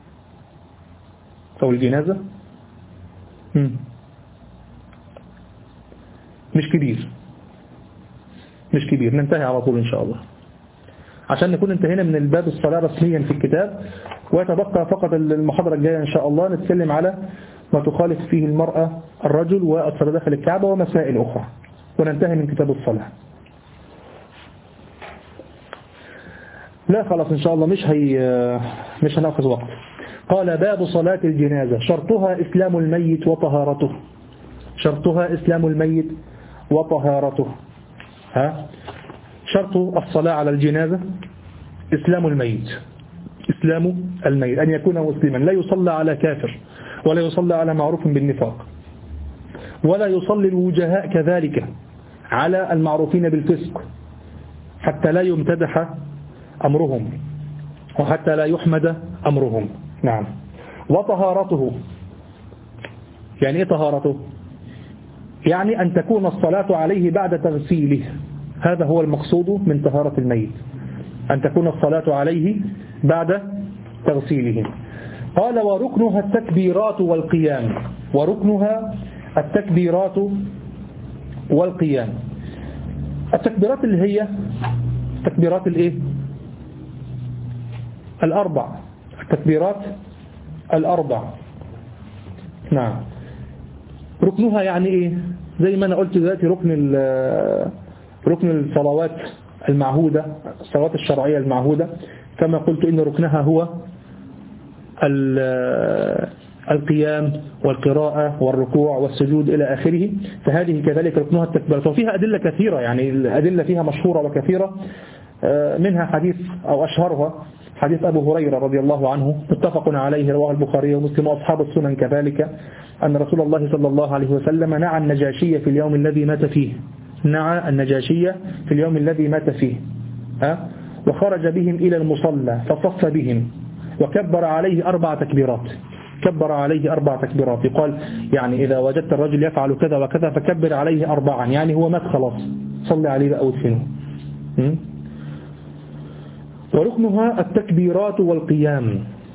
أو الجنازة. مم. مش كبير مش كبير ننتهي على طول إن شاء الله، عشان نكون انتهينا من الباب الصلاة رسميا في الكتاب، ويتبقى فقط المحاضرة الجاية إن شاء الله نتكلم على ما تخالف فيه المرأة الرجل والصلاة داخل الكعبة ومسائل أخرى، وننتهي من كتاب الصلاة. لا خلاص إن شاء الله مش هي مش هنأخذ وقت. قال باب صلاة الجنازة، شرطها إسلام الميت وطهارته، شرطها إسلام الميت وطهارته. ها شرط الصلاة على الجنازة إسلام الميت، إسلام الميت أن يكون مسلما، لا يصلى على كافر، ولا يصلى على معروف بالنفاق، ولا يصلي الوجهاء كذلك على المعروفين بالفسق، حتى لا يمتدح أمرهم وحتى لا يحمد أمرهم. نعم. وطهارته، يعني إيه طهارته؟ يعني أن تكون الصلاة عليه بعد تغسيله، هذا هو المقصود من طهارة الميت، أن تكون الصلاة عليه بعد تغسيله. قال وركنها التكبيرات والقيام، وركنها التكبيرات والقيام. التكبيرات اللي هي التكبيرات الايه؟ الأربع، التكبيرات الأربع. نعم. ركنها يعني ايه؟ زي ما أنا قلت دلوقتي ركن ركن الصلوات المعهودة، الصلوات الشرعية المعهودة، كما قلت إن ركنها هو القيام والقراءة والركوع والسجود إلى آخره، فهذه كذلك ركنها التكبيرات. وفيها أدلة كثيرة، يعني الأدلة فيها مشهورة وكثيرة، منها حديث أو أشهرها حديث أبو هريرة رضي الله عنه متفق عليه، رواه البخاري ومسلم وأصحاب السنن كذلك، أن رسول الله صلى الله عليه وسلم نعى النجاشية في اليوم الذي مات فيه، نعى النجاشية في اليوم الذي مات فيه ها؟ وخرج بهم إلى المصلى فصف بهم وكبر عليه أربع تكبيرات، كبر عليه أربع تكبيرات. يقال يعني إذا وجدت الرجل يفعل كذا وكذا فكبر عليه أربعا، يعني هو مات خلاص، صلي عليه بقى وادفنه. وركنها التكبيرات والقيام،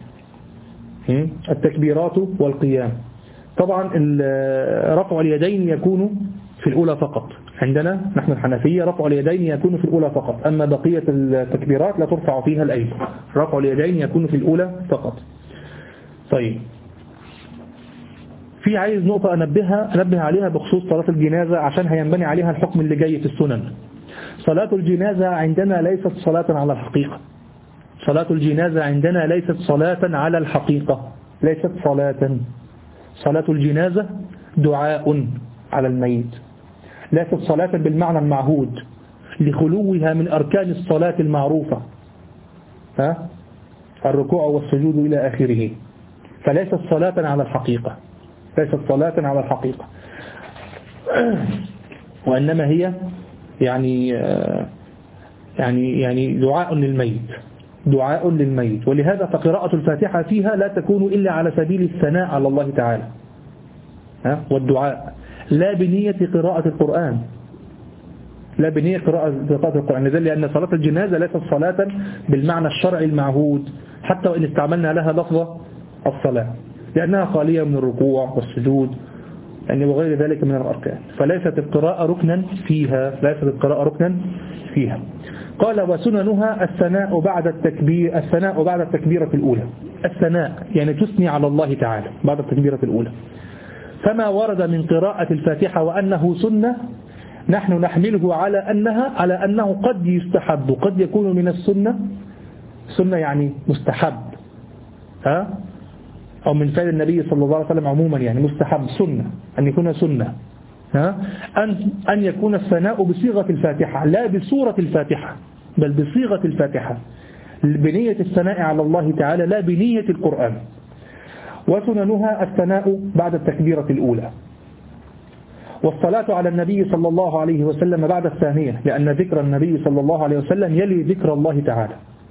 التكبيرات والقيام. طبعا رفع اليدين يكون في الأولى فقط، عندنا نحن الحنفية رفع اليدين يكون في الأولى فقط، أما بقية التكبيرات لا ترفع فيها الأيدي، رفع اليدين يكون في الأولى فقط. طيب في عايز نقطة أنبهها أنبه عليها بخصوص صلاة الجنازة عشان هينبني عليها الحكم اللي جاي في السنن. صلاة الجنازة عندنا ليست صلاة على الحقيقة، صلاة الجنازة عندنا ليست صلاة على الحقيقة، ليست صلاة، صلاة الجنازة دعاء على الميت، ليست صلاة بالمعنى المعهود لخلوها من أركان الصلاة المعروفة، ها؟ الركوع والسجود إلى آخره، فليست صلاة على الحقيقة، ليست صلاة على الحقيقة، وإنما هي يعني يعني يعني دعاء للميت، دعاء للميت. ولهذا فقراءة الفاتحة فيها لا تكون إلا على سبيل الثناء على الله تعالى، ها؟ والدعاء، لا بنية قراءة القرآن، لا بنية قراءة القرآن، لأن صلاة الجنازة ليست صلاة بالمعنى الشرعي المعهود حتى وإن استعملنا لها لفظة الصلاة، لأنها خالية من الركوع والسجود يعني وغير ذلك من الأركان، فليست القراءة ركنا فيها، ليست القراءة ركنا فيها. قال وسننها الثناء بعد التكبير، الثناء بعد التكبيرة الأولى، الثناء يعني تثني على الله تعالى بعد التكبيرة الأولى. فما ورد من قراءة الفاتحة وأنه سنة نحن نحمله على أنها على أنه قد يستحب، قد يكون من السنة، سنة يعني مستحب، ها؟ أو من فعل النبي صلى الله عليه وسلم عموما، يعني مستحب سنة أن يكون سنة، ها؟ أن أن يكون الثناء بصيغة الفاتحة لا بصورة الفاتحة بل بصيغة الفاتحة، بنية الثناء على الله تعالى لا بنية القرآن. وسننها الثناء بعد التكبيرة الأولى، والصلاة على النبي صلى الله عليه وسلم بعد الثانية، لأن ذكر النبي صلى الله عليه وسلم يلي ذكر الله تعالى.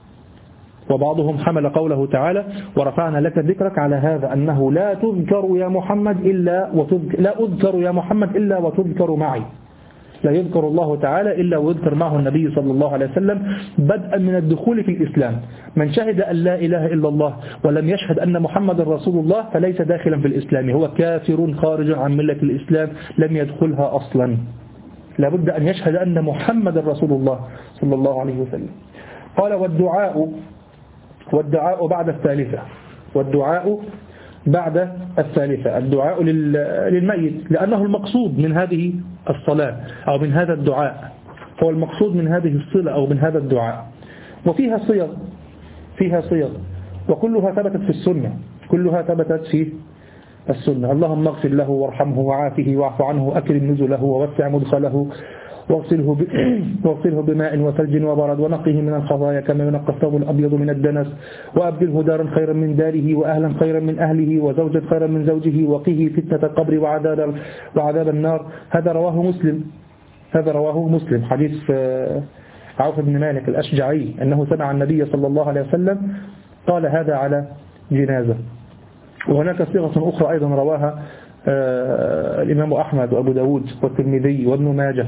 وبعضهم حمل قوله تعالى ورفعنا لك ذكرك على هذا أنه لا تذكر يا محمد إلا وتذكر، لا أذكر يا محمد إلا وتذكر معي، لا يذكر الله تعالى إلا ويذكر معه النبي صلى الله عليه وسلم بدءا من الدخول في الإسلام. من شهد أن لا إله إلا الله ولم يشهد أن محمد رسول الله فليس داخلا في الإسلام، هو كافر خارج عن ملة الإسلام لم يدخلها أصلا، لابد أن يشهد أن محمد رسول الله صلى الله عليه وسلم. قال والدعاء والدعاء بعد الثالثة، والدعاء بعد الثالثة الدعاء للميت، لأنه المقصود من هذه الصلاة أو من هذا الدعاء، هو المقصود من هذه الصلة أو من هذا الدعاء. وفيها صيغ، فيها صيغ وكلها ثبتت في السنة، كلها ثبتت في السنة. اللهم اغفر له وارحمه وعافه واعف عنه أكرم نزله ووسع مدخله واغسله واغسله بماء وثلج وبرد ونقه من الخطايا كما ينقى الثوب الأبيض من الدنس، وأبدله دارا خيرا من داره وأهلا خيرا من أهله وزوجا خيرا من زوجه وقه فتنة القبر وعذاب وعذاب النار. هذا رواه مسلم، هذا رواه مسلم حديث عوف بن مالك الأشجعي أنه سمع النبي صلى الله عليه وسلم قال هذا على جنازة. وهناك صيغة أخرى أيضا رواها الإمام أحمد وأبو داود والترمذي وابن ماجه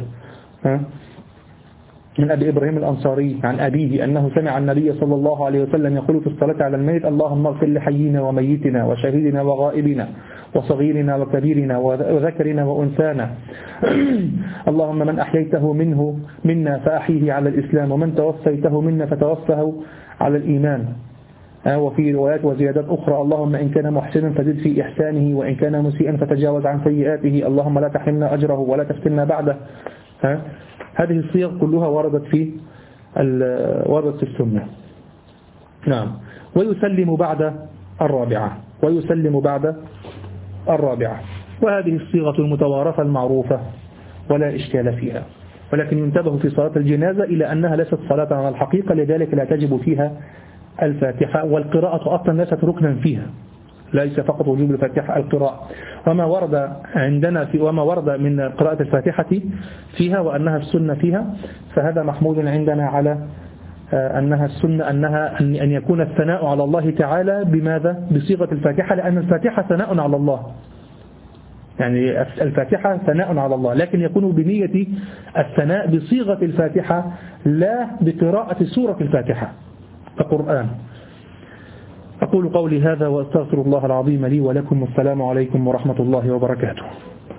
من أبي إبراهيم الأنصاري عن أبيه أنه سمع النبي صلى الله عليه وسلم يقول في الصلاة على الميت اللهم اغفر لحينا وميتنا وشهيدنا وغائبنا وصغيرنا وكبيرنا وذكرنا وأنثانا، اللهم من أحييته منه منا فأحيه على الإسلام ومن توفيته منا فتوفه على الإيمان. وفي روايات وزيادات أخرى اللهم إن كان محسنا فزد في إحسانه وإن كان مسيئا فتجاوز عن سيئاته، اللهم لا تحرمنا أجره ولا تفتنا بعده. ها؟ هذه الصيغ كلها وردت في وردت في السنة. نعم. ويسلم بعد الرابعة، ويسلم بعد الرابعة، وهذه الصيغة المتوارثة المعروفة ولا إشكال فيها، ولكن ينتبه في صلاة الجنازة إلى أنها ليست صلاة على الحقيقة، لذلك لا تجب فيها الفاتحة، والقراءة أصلا ليست ركنا فيها، ليس فقط وجوب الفاتحة القراءة. وما ورد عندنا في وما ورد من قراءة الفاتحة فيها وأنها السنة فيها فهذا محمود عندنا على أنها السنة، أنها أن يكون الثناء على الله تعالى بماذا؟ بصيغة الفاتحة، لأن الفاتحة ثناء على الله، يعني الفاتحة ثناء على الله، لكن يكون بنية الثناء بصيغة الفاتحة لا بقراءة سورة الفاتحة كقرآن. أقول قولي هذا وأستغفر الله العظيم لي ولكم، والسلام عليكم ورحمة الله وبركاته.